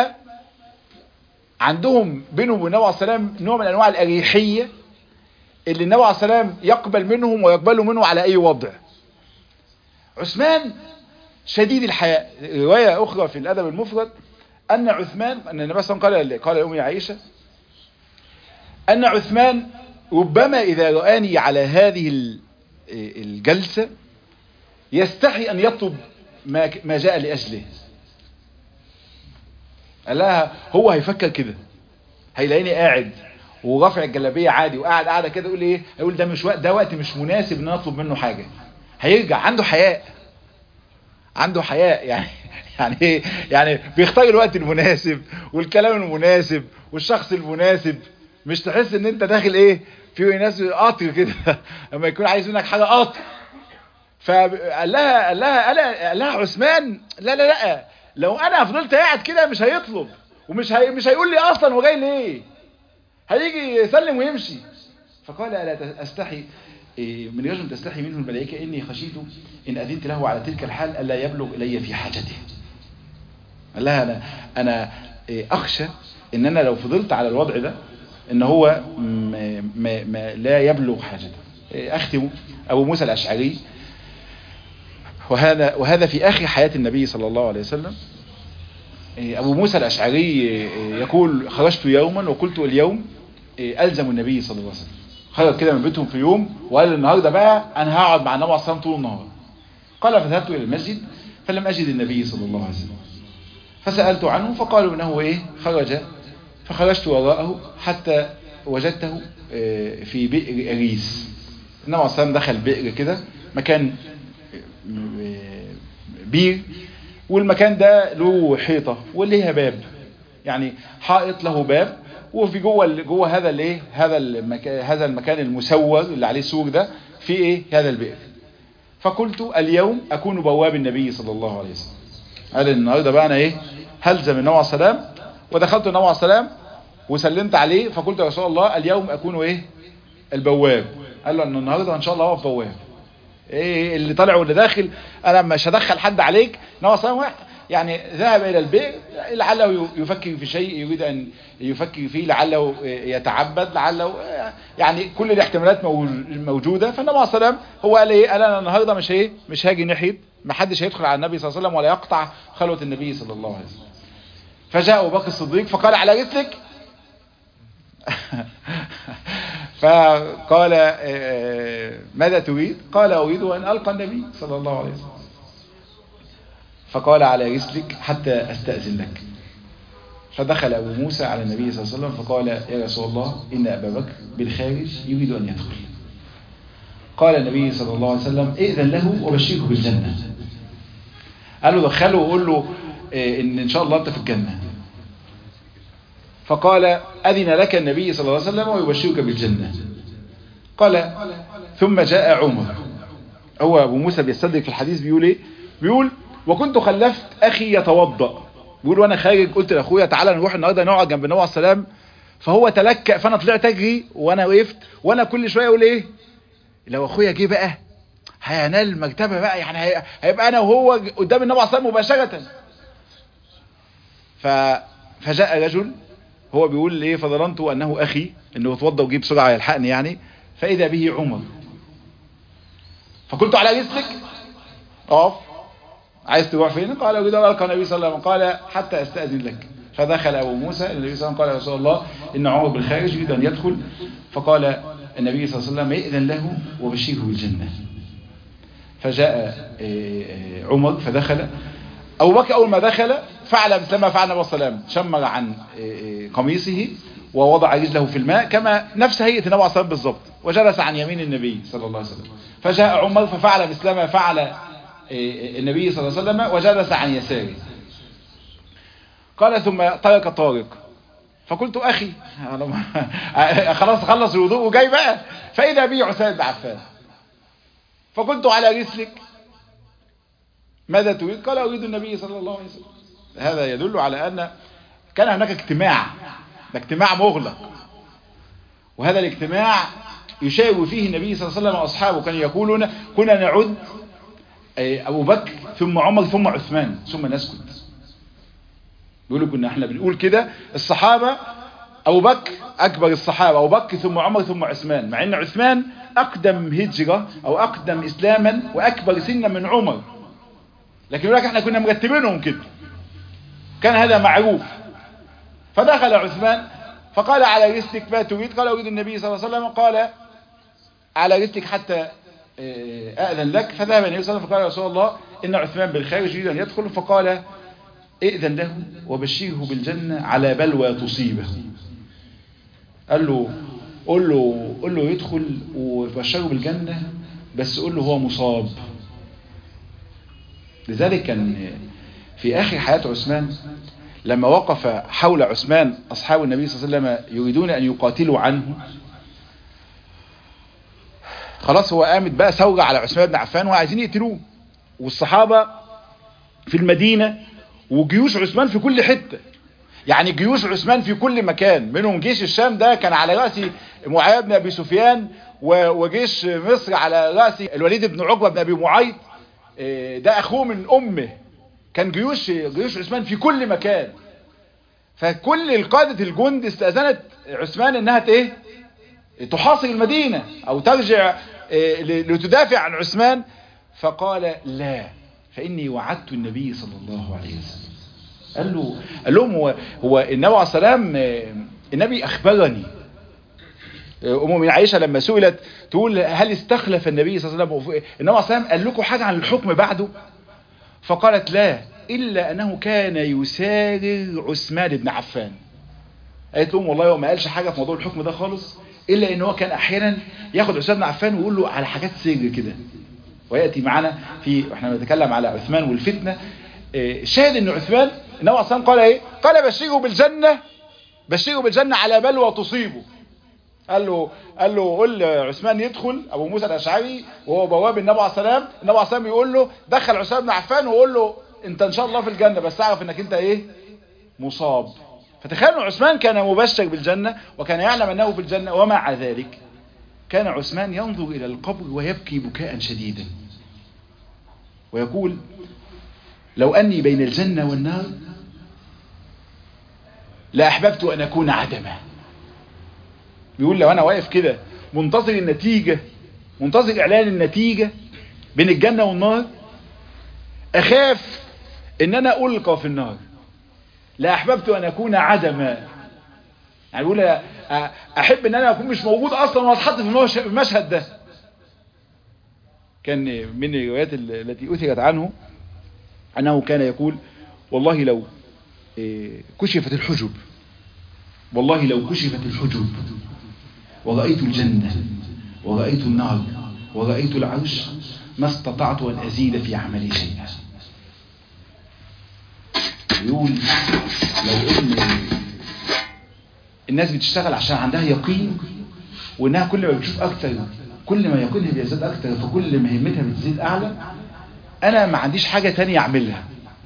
[SPEAKER 1] عندهم بينهم وبين النبي صلى الله عليه وسلم نوع من أنواع الأريحية اللي النبي صلى الله عليه وسلم يقبل منهم ويقبلوا منه على أي وضع. عثمان شديد الحياء. رواية أخرى في الأدب المفرد أن عثمان، أن النبي صلى الله عليه وسلم قال قال لأمي عائشة أن عثمان ربما إذا رآني على هذه الجلسة يستحي أن يطلب ما ما جاء لأجله. قال لها هو هيفكر كده، هيلاقيني قاعد ورافع الجلابيه عادي وقاعد قاعده كده، يقول ايه؟ يقول ده مش وقت، ده وقت مش مناسب ان اطلب منه حاجه. هيرجع عنده حياء، عنده حياء يعني يعني ايه؟ يعني بيختار الوقت المناسب والكلام المناسب والشخص المناسب. مش تحس ان انت داخل ايه في ناس قاطر كده لما يكون عايز منك حاجه قاطر. فقال لها قال لها قال لها عثمان لا لا لا، لو انا فضلت قاعد كده مش هيطلب، ومش هي مش هيقول لي اصلا هو جاي ليه، هيجي يسلم ويمشي. فقال الا استحي من رجل تستحي منه الملائكه اني خشيت ان اذنت له على تلك الحال الا يبلغ الي في حاجته. قال لها انا انا اخشى ان انا لو فضلت على الوضع ده ان هو ما ما ما لا يبلغ حاجته. اختم ابو موسى الاشعري، وهذا وهذا في آخر حياة النبي صلى الله عليه وسلم. أبو موسى الأشعري يقول خرجت يوما وقلت اليوم ألزم النبي صلى الله عليه وسلم. خرج كده من بيتهم في يوم وقال النهاردة بقى أنا هقعد مع النبي صلى الله عليه وسلم طول النهار. قال فذهبت إلى المسجد فلم أجد النبي صلى الله عليه وسلم، فسألت عنه فقالوا إنه إيه خرج. فخرجت وراءه حتى وجدته في بئر أريس. النبي صلى الله عليه وسلم دخل بئر كده، مكان بير، والمكان ده له حيطة وليها باب، يعني حائط له باب، وفي جوه جوه هذا الايه هذا المكان هذا المكان المسور اللي عليه سور ده في ايه هذا البئر. فقلت اليوم اكون بواب النبي صلى الله عليه وسلم. قال النهارده بقى انا ايه هلزم النبي عليه السلام. ودخلت النبي عليه السلام وسلمت عليه فقلت يا رسول الله اليوم اكون ايه البواب. قال له ان النهارده ان شاء الله اقف بواب، ايه اللي طالع واللي داخل انا مش هدخل حد عليك. النبي صلى الله عليه وسلم يعني ذهب الى البئر لعله يفكر في شيء يريد ان يفكر فيه، لعله يتعبد، لعله يعني كل الاحتمالات موجوده. فالنبي صلى الله عليه وسلم هو قال ايه قال انا النهارده مش ايه مش هاجي ناحيه، ما حدش هيدخل على النبي صلى الله عليه وسلم ولا يقطع خلوه النبي صلى الله عليه وسلم. فجاء ابو بكر الصديق فقال على رسلك فقال ماذا تريد؟ قال أريد أن ألقى النبي صلى الله عليه وسلم. فقال على رسلك حتى أستأذن لك. فدخل أبو موسى على النبي صلى الله عليه وسلم فقال يا رسول الله إن أبا بكر بالخارج يريد أن يدخل. قال النبي صلى الله عليه وسلم ائذن له وبشره بالجنة. قال له دخله وقول له إن إن شاء الله أنت في الجنة. فقال أذن لك النبي صلى الله عليه وسلم ويبشرك بالجنة. قال ثم جاء عمر. هو أبو موسى بيستدرك في الحديث بيقول إيه؟ بيقول وكنت خلفت أخي يتوضأ. بيقول وأنا خارج قلت لأخويا تعالى نروح النهاردة نقعد جنب النبي عليه السلام. فهو تلكأ فأنا طلعت أجري وأنا وقفت وأنا كل شوية أقول إيه لو اخويا جه بقى هينال المرتبه بقى، يعني هي... هيبقى انا وهو قدام النبي عليه الصلاه والسلام مباشره. ف... فجاء رجل هو بيقول ليه فظننت انه اخي، انه اتوضى وجيب بسرعه يلحقني يعني، فاذا به عمر. فقلت على رسلك اقف، عايز تروح فين؟ قال اريد ان القى النبي صلى الله عليه وسلم. قال حتى استاذن لك. فدخل ابو موسى النبي صلى الله عليه وسلم قال يا رسول الله ان عمر بالخارج يريد ان يدخل. فقال النبي صلى الله عليه وسلم ائذن له وبشره بالجنه. فجاء عمر فدخل. ابو بكر اول ما دخل فعل مثل ما فعل النبي صلى الله عليه وسلم، شمر عن قميصه ووضع رجله في الماء كما نفس هيئه النبي عليه الصلاه والسلام بالضبط، وجلس عن يمين النبي صلى الله عليه وسلم. فجاء عمر ففعل مثل ما فعل النبي صلى الله عليه وسلم وجلس عن يساره. قال ثم ترك طارق. فقلت اخي خلاص خلص الوضوء وجاي بقى، فاذا بي عثمان بن عفان. فقلت على رسلك ماذا تريد؟ قال اريد النبي صلى الله عليه وسلم. هذا يدل على ان كان هناك اجتماع، اجتماع مغلق، وهذا الاجتماع يشاور فيه النبي صلى الله عليه وسلم واصحابه. كانوا يقولون كنا نعد ابو بكر ثم عمر ثم عثمان ثم نسكت. بيقولوا كنا احنا بنقول كده الصحابه ابو بكر اكبر الصحابه، ابو بكر ثم عمر ثم عثمان، مع ان عثمان اقدم هجره او اقدم اسلاما واكبر سنا من عمر، لكن يقول لك احنا كنا مرتبينهم كده، كان هذا معروف. فدخل عثمان فقال على رسلك ما تريد؟ قال اريد النبي صلى الله عليه وسلم. قال على رسلك حتى اذن لك. فذهب النبي صلى الله عليه وسلم فقال يا رسول الله ان عثمان بالخارج يريد ان يدخل. فقال ائذن له وبشره بالجنه على بلوى تصيبه. قال له قل له قل له يدخل وبشره بالجنه، بس قل له هو مصاب. لذلك كان في اخر حياه عثمان لما وقف حول عثمان اصحاب النبي صلى الله عليه وسلم يريدون ان يقاتلوا عنه، خلاص هو قامت بقى ثوره على عثمان بن عفان وعايزين يقتلوه، والصحابه في المدينه وجيوش عثمان في كل حته، يعني جيوش عثمان في كل مكان، منهم جيش الشام ده كان على راس معاويه بن ابي سفيان، وجيش مصر على راس الوليد بن عقبه بن ابي معيط، ده اخوه من امه. كان جيوش جيوش عثمان في كل مكان. فكل القادة الجند استأذنت عثمان انها ايه تحاصر المدينة او ترجع لتدافع عن عثمان. فقال لا، فاني وعدت النبي صلى الله عليه وسلم. قال له قال لهم هو هو النبي عليه السلام النبي اخبرني. ام من عائشه لما سئلت تقول هل استخلف النبي صلى الله عليه وسلم النبي عليه السلام قال لكم حاجه عن الحكم بعده؟ فقالت لا، الا انه كان يسارر عثمان بن عفان. قالت لهم والله هو ما قالش حاجه في موضوع الحكم ده خالص، الا ان هو كان احيانا ياخد عثمان بن عفان ويقول له على حاجات سر كده، وياتي معنا في احنا بنتكلم على عثمان والفتنه. شاهد ان عثمان النبي عليه الصلاه والسلام قال ايه؟ قال بشره بالجنه، بشره بالجنه على بلوى تصيبه. قال له قال له قل عثمان يدخل، ابو موسى الاشعري وهو بواب النبي عليه الصلاه والسلام، النبي عليه الصلاه والسلام يقول له دخل عثمان بن عفان وقول له انت ان شاء الله في الجنه، بس اعرف انك انت ايه مصاب. فتخيلوا عثمان كان مبشر بالجنه وكان يعلم انه في الجنه، ومع ذلك كان عثمان ينظر الى القبر ويبكي بكاء شديدا ويقول لو اني بين الجنه والنار لاحببت ان اكون عدما. بيقول لو انا واقف كده منتظر النتيجة، منتظر اعلان النتيجة بين الجنة والنار، اخاف ان انا القى في النار. لا احببت ان اكون عدما، يعني بيقول احب ان انا اكون مش موجود اصلا واتحط في المشهد ده. كان من الروايات التي اثرت عنه انه كان يقول والله لو كشفت الحجب، والله لو كشفت الحجب ورأيت الجنة ورأيت النار ورأيت العرش ما استطعت أن أزيد في عملي شيئا. يقول لو إن الناس بتشتغل عشان عندها يقين، وإنها كل ما بتشوف أكتر كل ما يقينها بيزيد أكتر، فكل ما همتها بتزيد أعلى، أنا ما عنديش حاجة تانية أعملها،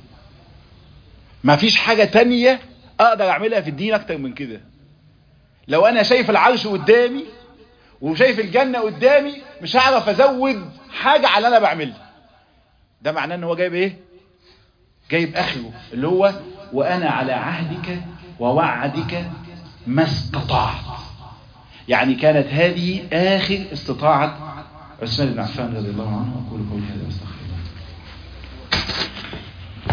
[SPEAKER 1] ما فيش حاجة تانية أقدر أعملها في الدين أكتر من كده. لو انا شايف العرش قدامي وشايف الجنة قدامي مش هعرف ازود حاجة على اللي انا بعملها. ده معناه ان هو جايب ايه؟ جايب اخره اللي هو وانا على عهدك ووعدك ما استطعت. يعني كانت هذه اخر استطاعة عثمان بن عفان رضي الله عنه. اقول قولي هذا واستغفر